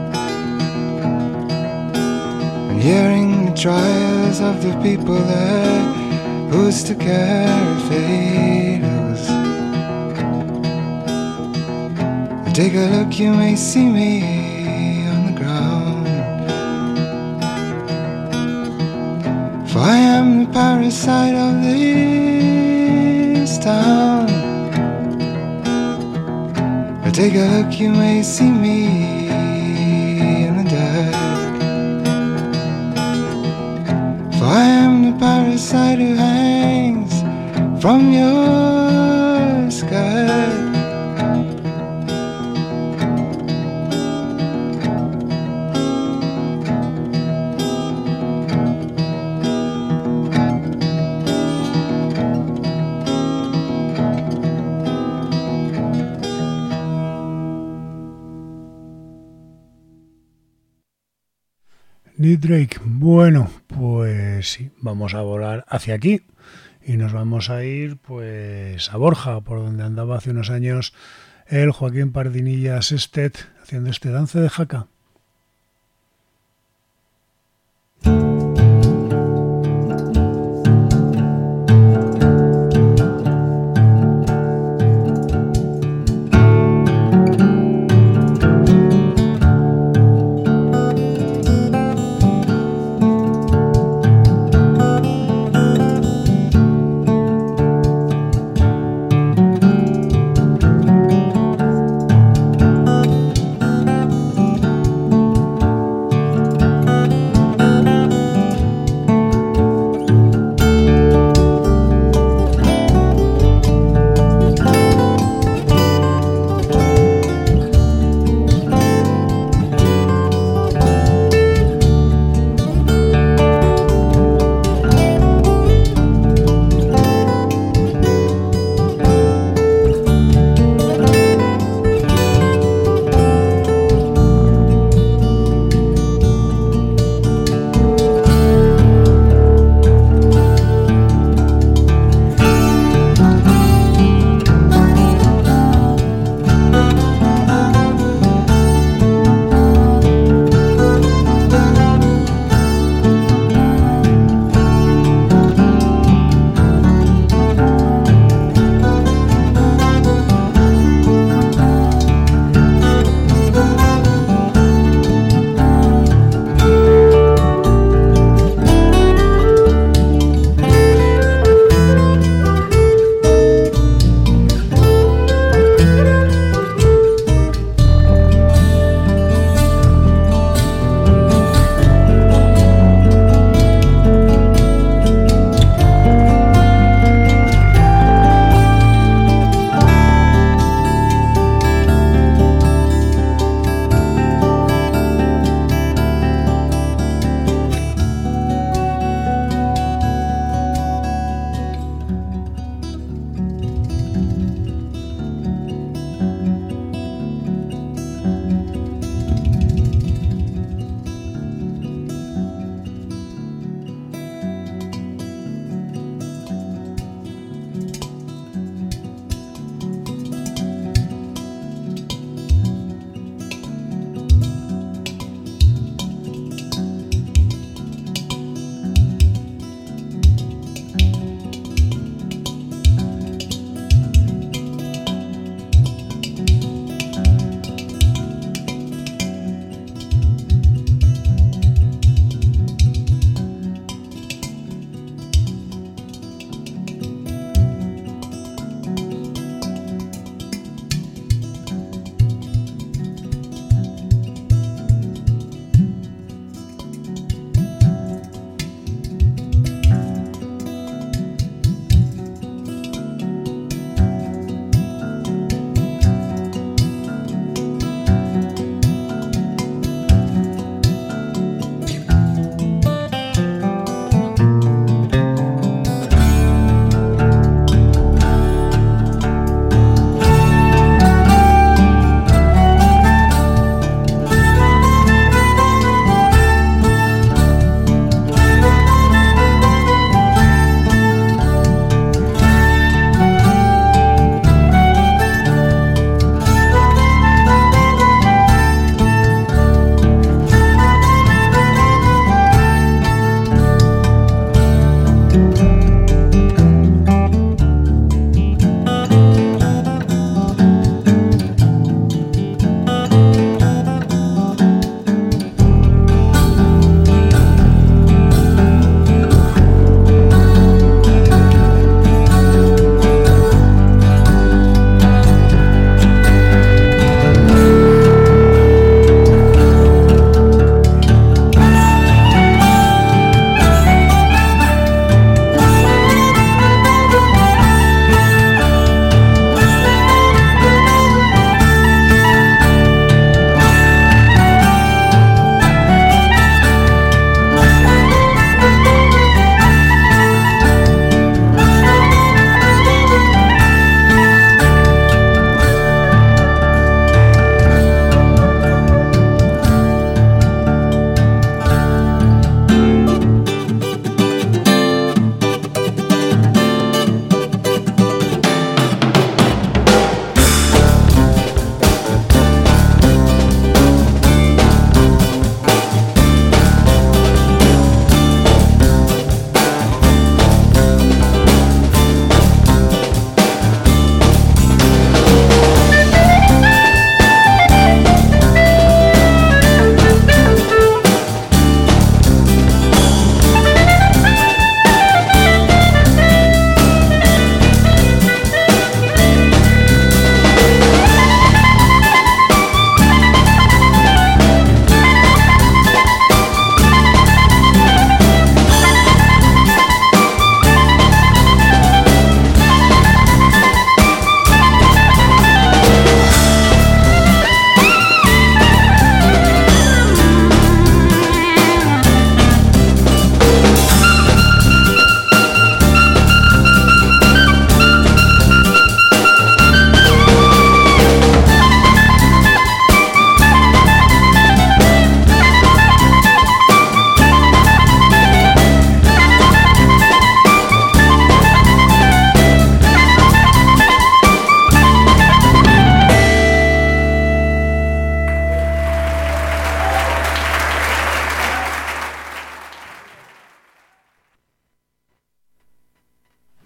Hearing the trials of the people there, who's to care if they lose? Take a look, you may see me on the ground, for I am the parasite of this town. Take a look, you may see me in the dirt, for I am the parasite who hangs from your skirt. Nick Drake. Bueno, pues sí, vamos a volar hacia aquí y nos vamos a ir pues a Borja, por donde andaba hace unos años el Joaquín Pardinillas Estet haciendo este dance de jaca.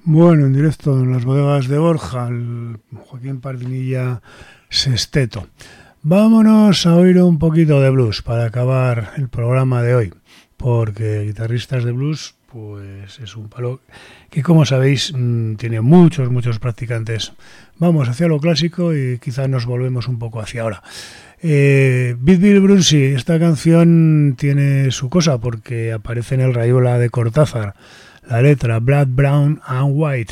Bueno, en directo en las bodegas de Borja, el Joaquín Pardinilla Sexteto. Vámonos a oír un poquito de blues para acabar el programa de hoy, porque guitarristas de blues pues es un palo que, como sabéis, tiene muchos practicantes. Vamos hacia lo clásico y quizás nos volvemos un poco hacia ahora. Beat Bill Brunsey, esta canción tiene su cosa porque aparece en el Rayola de Cortázar la letra Black, Brown and White.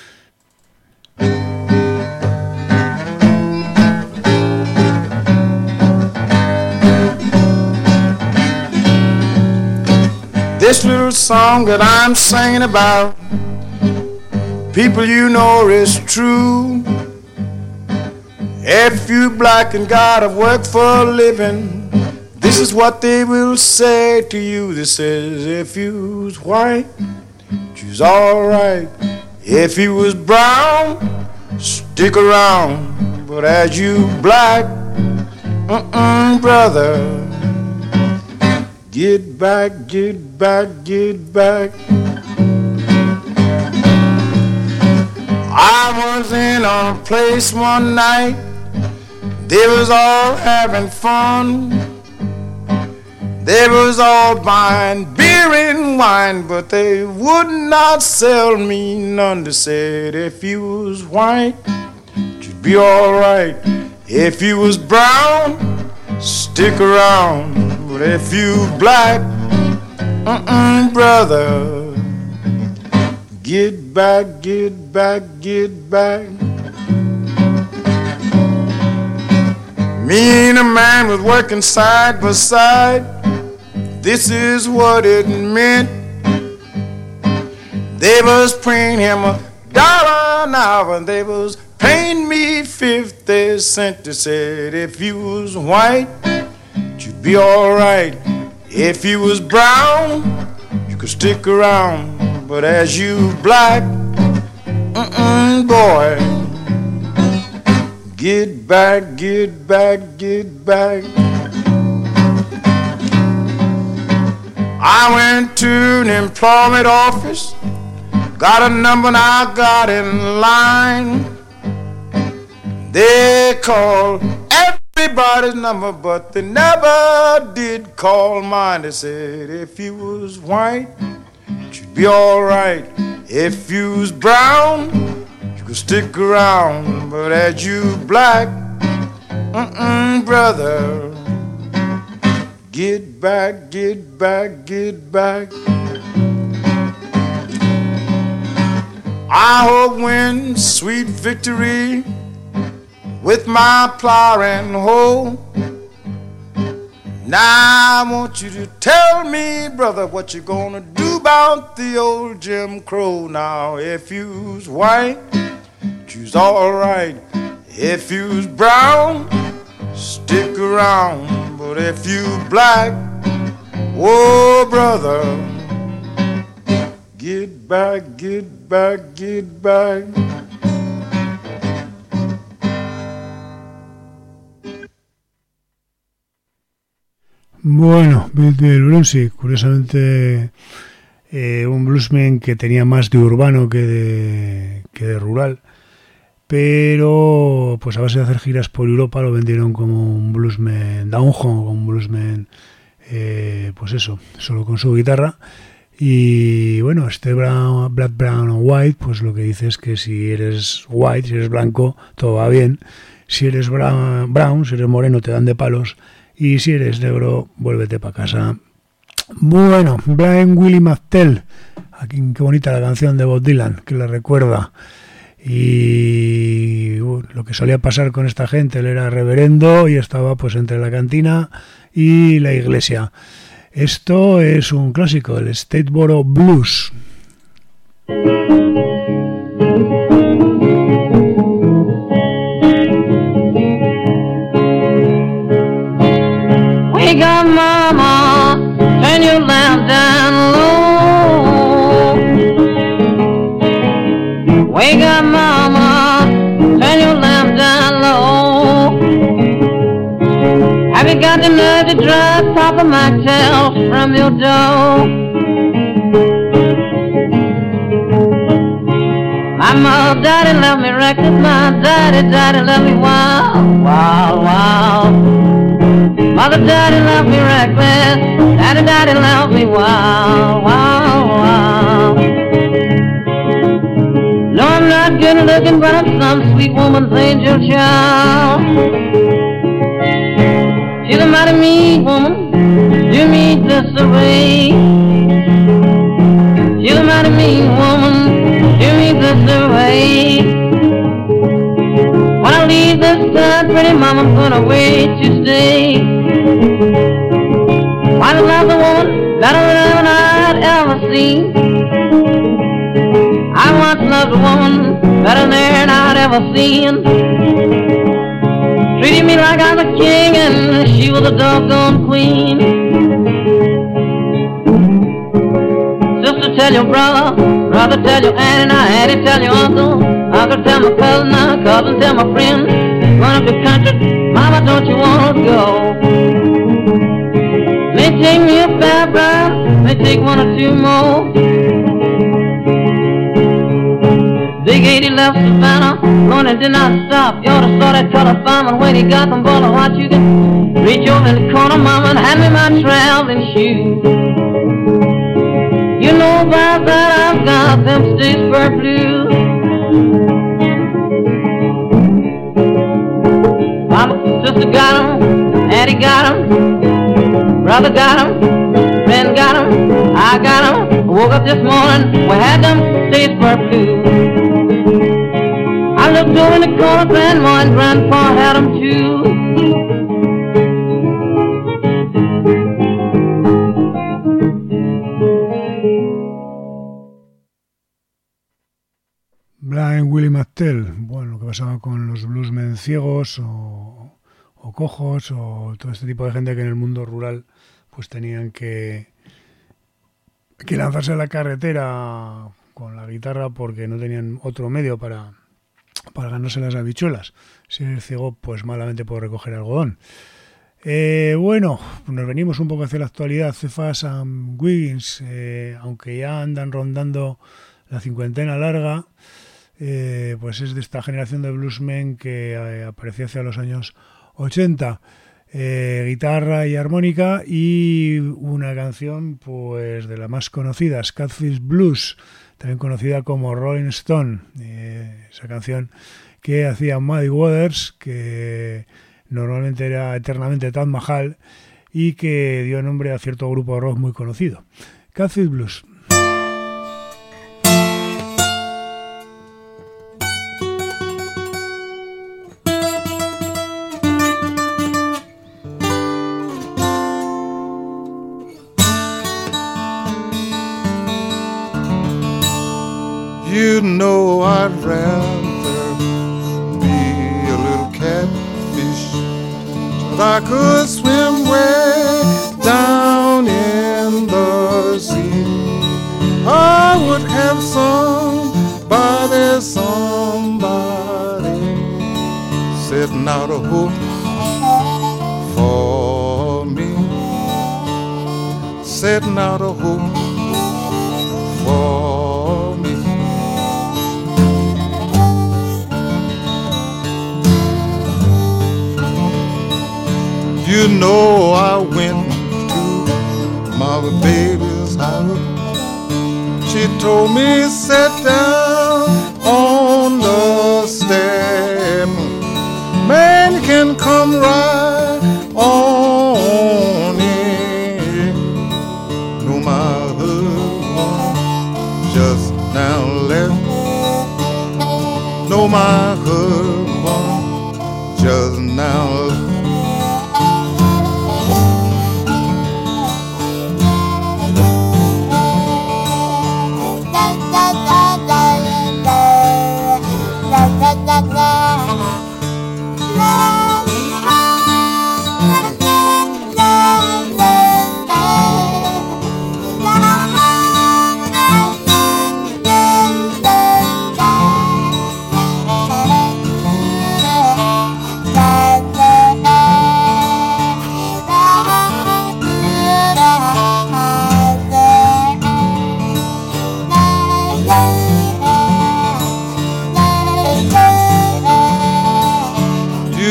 This little song that I'm singing about, people you know is true. If you black and gotta work for a living, this is what they will say to you. This says, if you was white, you's alright. If you was brown, stick around. But as you black, brother, get back, get back, get back. I was in a place one night, they was all having fun. They was all buying beer and wine, but they would not sell me none. They said, if you was white, you'd be alright. If you was brown, stick around. But if you black, brother, get back, get back, get back. Me and a man was working side by side. This is what it meant. They was paying him $1 an hour, and they was paying me 50 cents. They said, if you was white, you'd be alright. If you was brown, you could stick around. But as you black, boy, get back, get back, get back. I went to an employment office, got a number and I got in line. They called everybody's number, but they never did call mine. They said, if you was white, you'd be alright. If you was brown, you could stick around. But as you black, brother, get back, get back, get back. I hope win sweet victory with my plow and hoe. Now I want you to tell me, brother, what you gonna do about the old Jim Crow. Now if you's white, you's alright. If you's brown, stick around. But if you black, oh brother, get back, get back, get back. Bueno, Bill Brunsey, curiosamente un bluesman que tenía más de urbano que de rural, pero pues a base de hacer giras por Europa lo vendieron como un bluesman down home, como un bluesman pues eso, solo con su guitarra. Y bueno, este Black, Brown and White, pues lo que dice es que si eres white, si eres blanco, todo va bien. Si eres brown, si eres moreno, te dan de palos. Y si eres negro, vuélvete para casa. Bueno, Brian Willie McTell, aquí qué bonita la canción de Bob Dylan, que le recuerda. Y lo que solía pasar con esta gente, él era reverendo y estaba pues entre la cantina y la iglesia. Esto es un clásico, el Statesboro Blues. Wake up, mama, turn your lamp down low. Wake up, mama, turn your lamp down low. Have you got the nerve to drop Papa myself from your door? My daddy left me reckless, my daddy left me wild, wild, wild. Mother, daddy left me reckless, daddy left me wild, wild, wild. No, I'm not good looking, but I'm some sweet woman's angel child. She's a mighty mean woman, do me disarray. She's a mighty mean woman, do me disarray. When I leave this side, pretty mama, I'm gonna wait to stay. Why the love the woman better than I'd ever seen? I once loved a woman better than I'd ever seen. Treated me like I was a king and she was a doggone queen. Sister, tell your brother, brother, tell your auntie, now auntie, tell your uncle, uncle, tell my cousin, now cousin, tell my friend. Going up the country, mama, don't you wanna go? May take me a fair ride, may take one or two more. Big 80 left Savannah, Lorna did not stop. You oughta saw that color fireman when he got them ball of hot. You can reach over in the corner, mama, and hand me my traveling shoes. You know about that I've got them Statesburg blues. Mama, sister got 'em, auntie got 'em, brother got 'em, friend got 'em, I got 'em. Woke up this morning, we had them Statesburg blues. I looked over in the corner, grandma and grandpa had 'em too. Blind Willie McTell, bueno, lo que pasaba con los bluesmen ciegos o cojos o todo este tipo de gente que en el mundo rural pues tenían que lanzarse a la carretera con la guitarra porque no tenían otro medio para ganarse las habichuelas. Si eres ciego, pues malamente puedo recoger algodón. Bueno, nos venimos un poco hacia la actualidad. Cephas and Wiggins, aunque ya andan rondando la cincuentena larga, pues es de esta generación de bluesmen que apareció hacia los años 80. Guitarra y armónica y una canción pues de las más conocidas, Catfish Blues, también conocida como Rolling Stone, esa canción que hacía Muddy Waters, que normalmente era eternamente Taj Mahal y que dio nombre a cierto grupo de rock muy conocido. Catfish Blues. You know I'd rather be a little catfish so that I could swim way down in the sea. I would have somebody setting out a hook for me, setting out a hook for me. You know I went to my baby's house. She told me sit down on the step. Man, you can come right on in. No, my husband just now left. No, my husband just now left.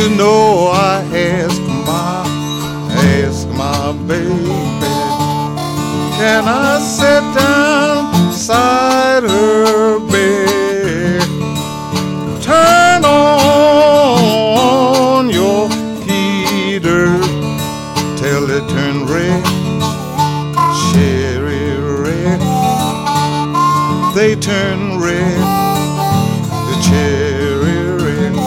You know I ask my baby, can I sit down beside her bed? Turn on your heater till it turn red, cherry red. They turn red, the cherry red.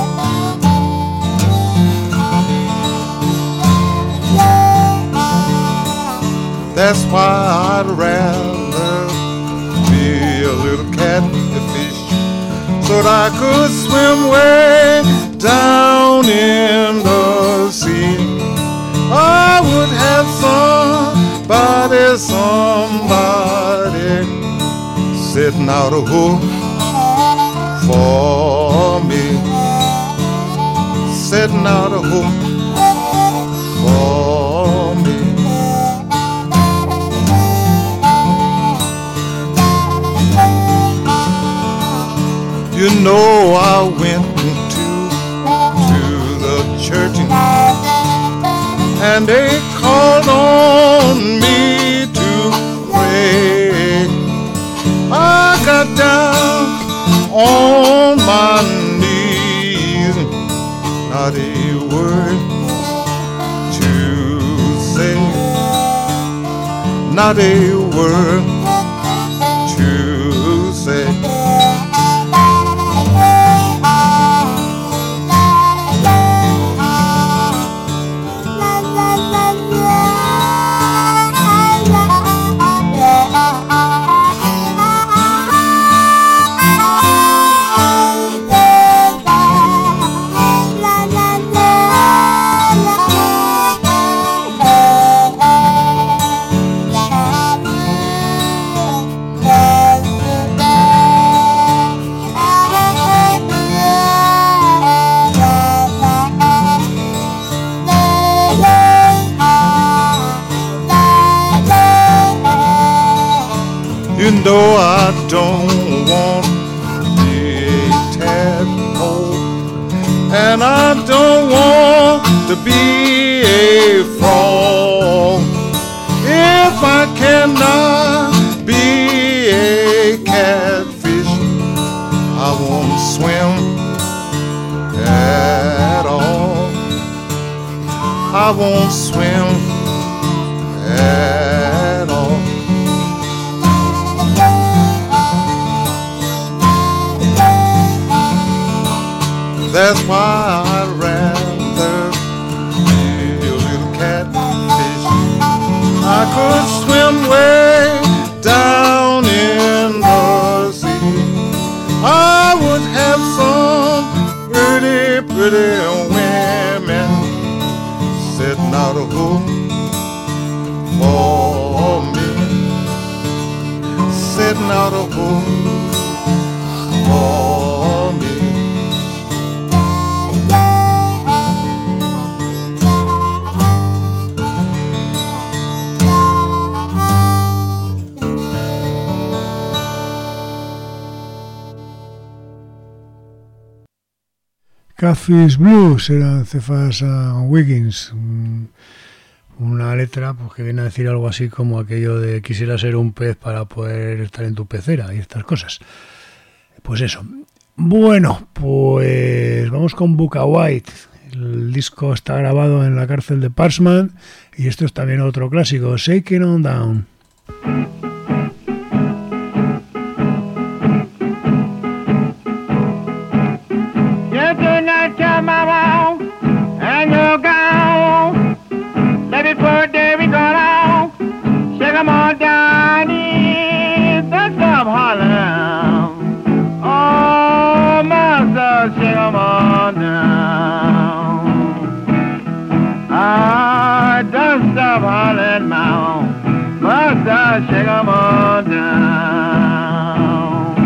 That's why I'd rather be a little catfish, so that I could swim way down in the sea. I would have somebody setting out a hook for me, setting out a hook for me. You know I went to the church and they called on me to pray. I got down on my knees, not a word to say, not a word to say. You know I don't want to be a tadpole, and I don't want to be a frog. If I cannot be a catfish, I won't swim at all. I won't swim at all. That's why I'd rather be a little catfish. I could swim way down in the sea. I would have some pretty, pretty women setting out a hook for me, setting out a hook for me. Catfish Blues eran Cephas and Wiggins, una letra pues, que viene a decir algo así como aquello de quisiera ser un pez para poder estar en tu pecera y estas cosas. Pues eso. Bueno, pues vamos con Bukka White. El disco está grabado en la cárcel de Parchman y esto es también otro clásico, Shaking On Down. And you're gone. Baby, birthday we got out. Shake 'em on down. That's up hollering. Oh, master, shake 'em on down. Ah, don't stop hollering now. Master, shake 'em on down.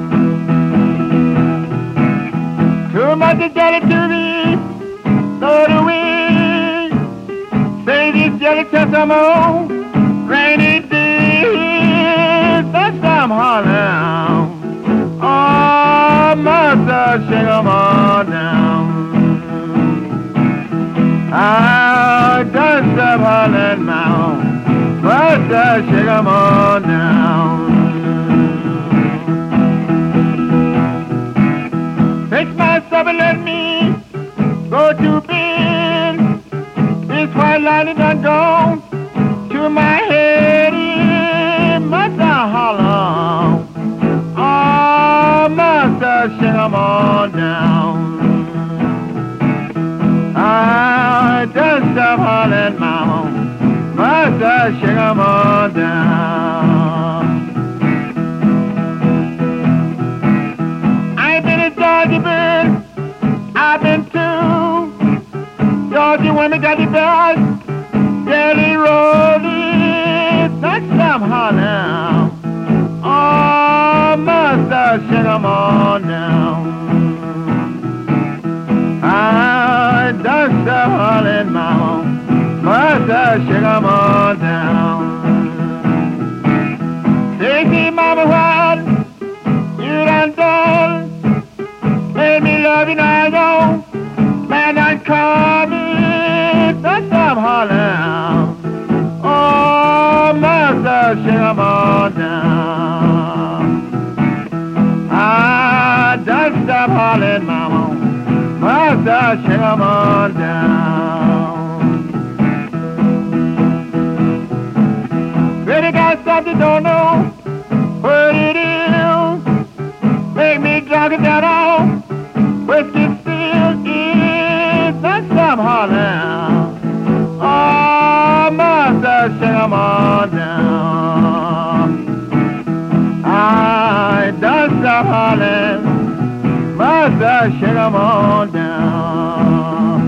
Too much to get it to me. Throw it away. Say this jelly testimony. Rainy days. That's some hollering. Oh, master, shake 'em all down. 'em on down. Fix myself and let me go to bed. This white light done gone to my head. It must hollow. Oh, must shake 'em on down. I just stop hollering, mama. Must shake 'em on down. I ain't been a Georgia bird. I've been to Georgia women got the best. Jelly rolling. That's stop hollering. Oh, must shake 'em on down. I just stop hollering, mama. Must shake 'em on down. Say, see, mama, what you done made me love you now, yo. Man, I call me. Just stop hollering. Oh, must shake 'em on down. I just stop hollering, mama. Must shake 'em on down. Baby got something, don't know what it is. Make me drunk and down on whiskey still is. That's some hollering. Oh, must shake 'em on down. I don't stop hollering. Must shake 'em on down.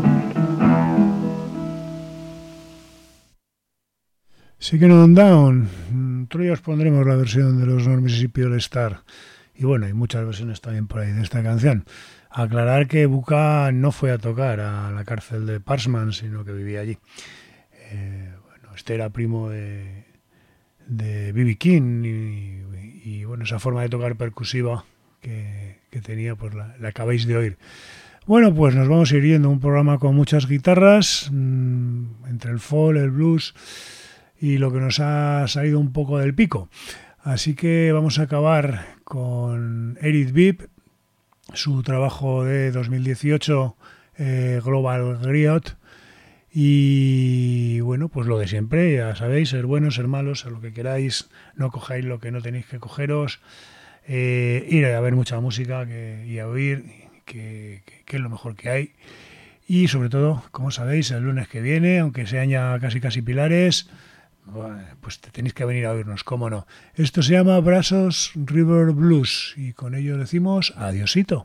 Shaking 'em down. Otro día os pondremos la versión de los North Mississippi All Star. Y bueno, hay muchas versiones también por ahí de esta canción. Aclarar que Buka no fue a tocar a la cárcel de Parchman, sino que vivía allí. Bueno, este era primo de B.B. King y bueno, esa forma de tocar percusiva que tenía, pues la acabáis de oír. Bueno, pues nos vamos a ir yendo, un programa con muchas guitarras, entre el folk, el blues y lo que nos ha salido un poco del pico. Así que vamos a acabar con Eric Bibb, su trabajo de 2018, Global Griot. Y bueno, pues lo de siempre, ya sabéis, ser buenos, ser malos, ser lo que queráis, no cojáis lo que no tenéis que cogeros, ir a ver mucha música y a oír, que es lo mejor que hay. Y sobre todo, como sabéis, el lunes que viene, aunque sean ya casi pilares, pues tenéis que venir a oírnos, cómo no. Esto se llama Brazos River Blues y con ello decimos adiosito.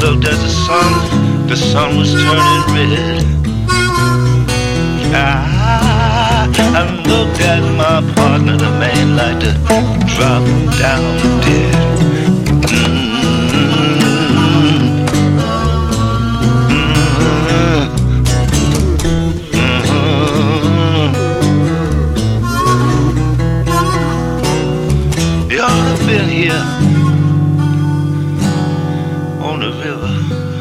looked at the sun was turning red. I looked at my partner, the man like to drop down dead. You ought to have been here on the river.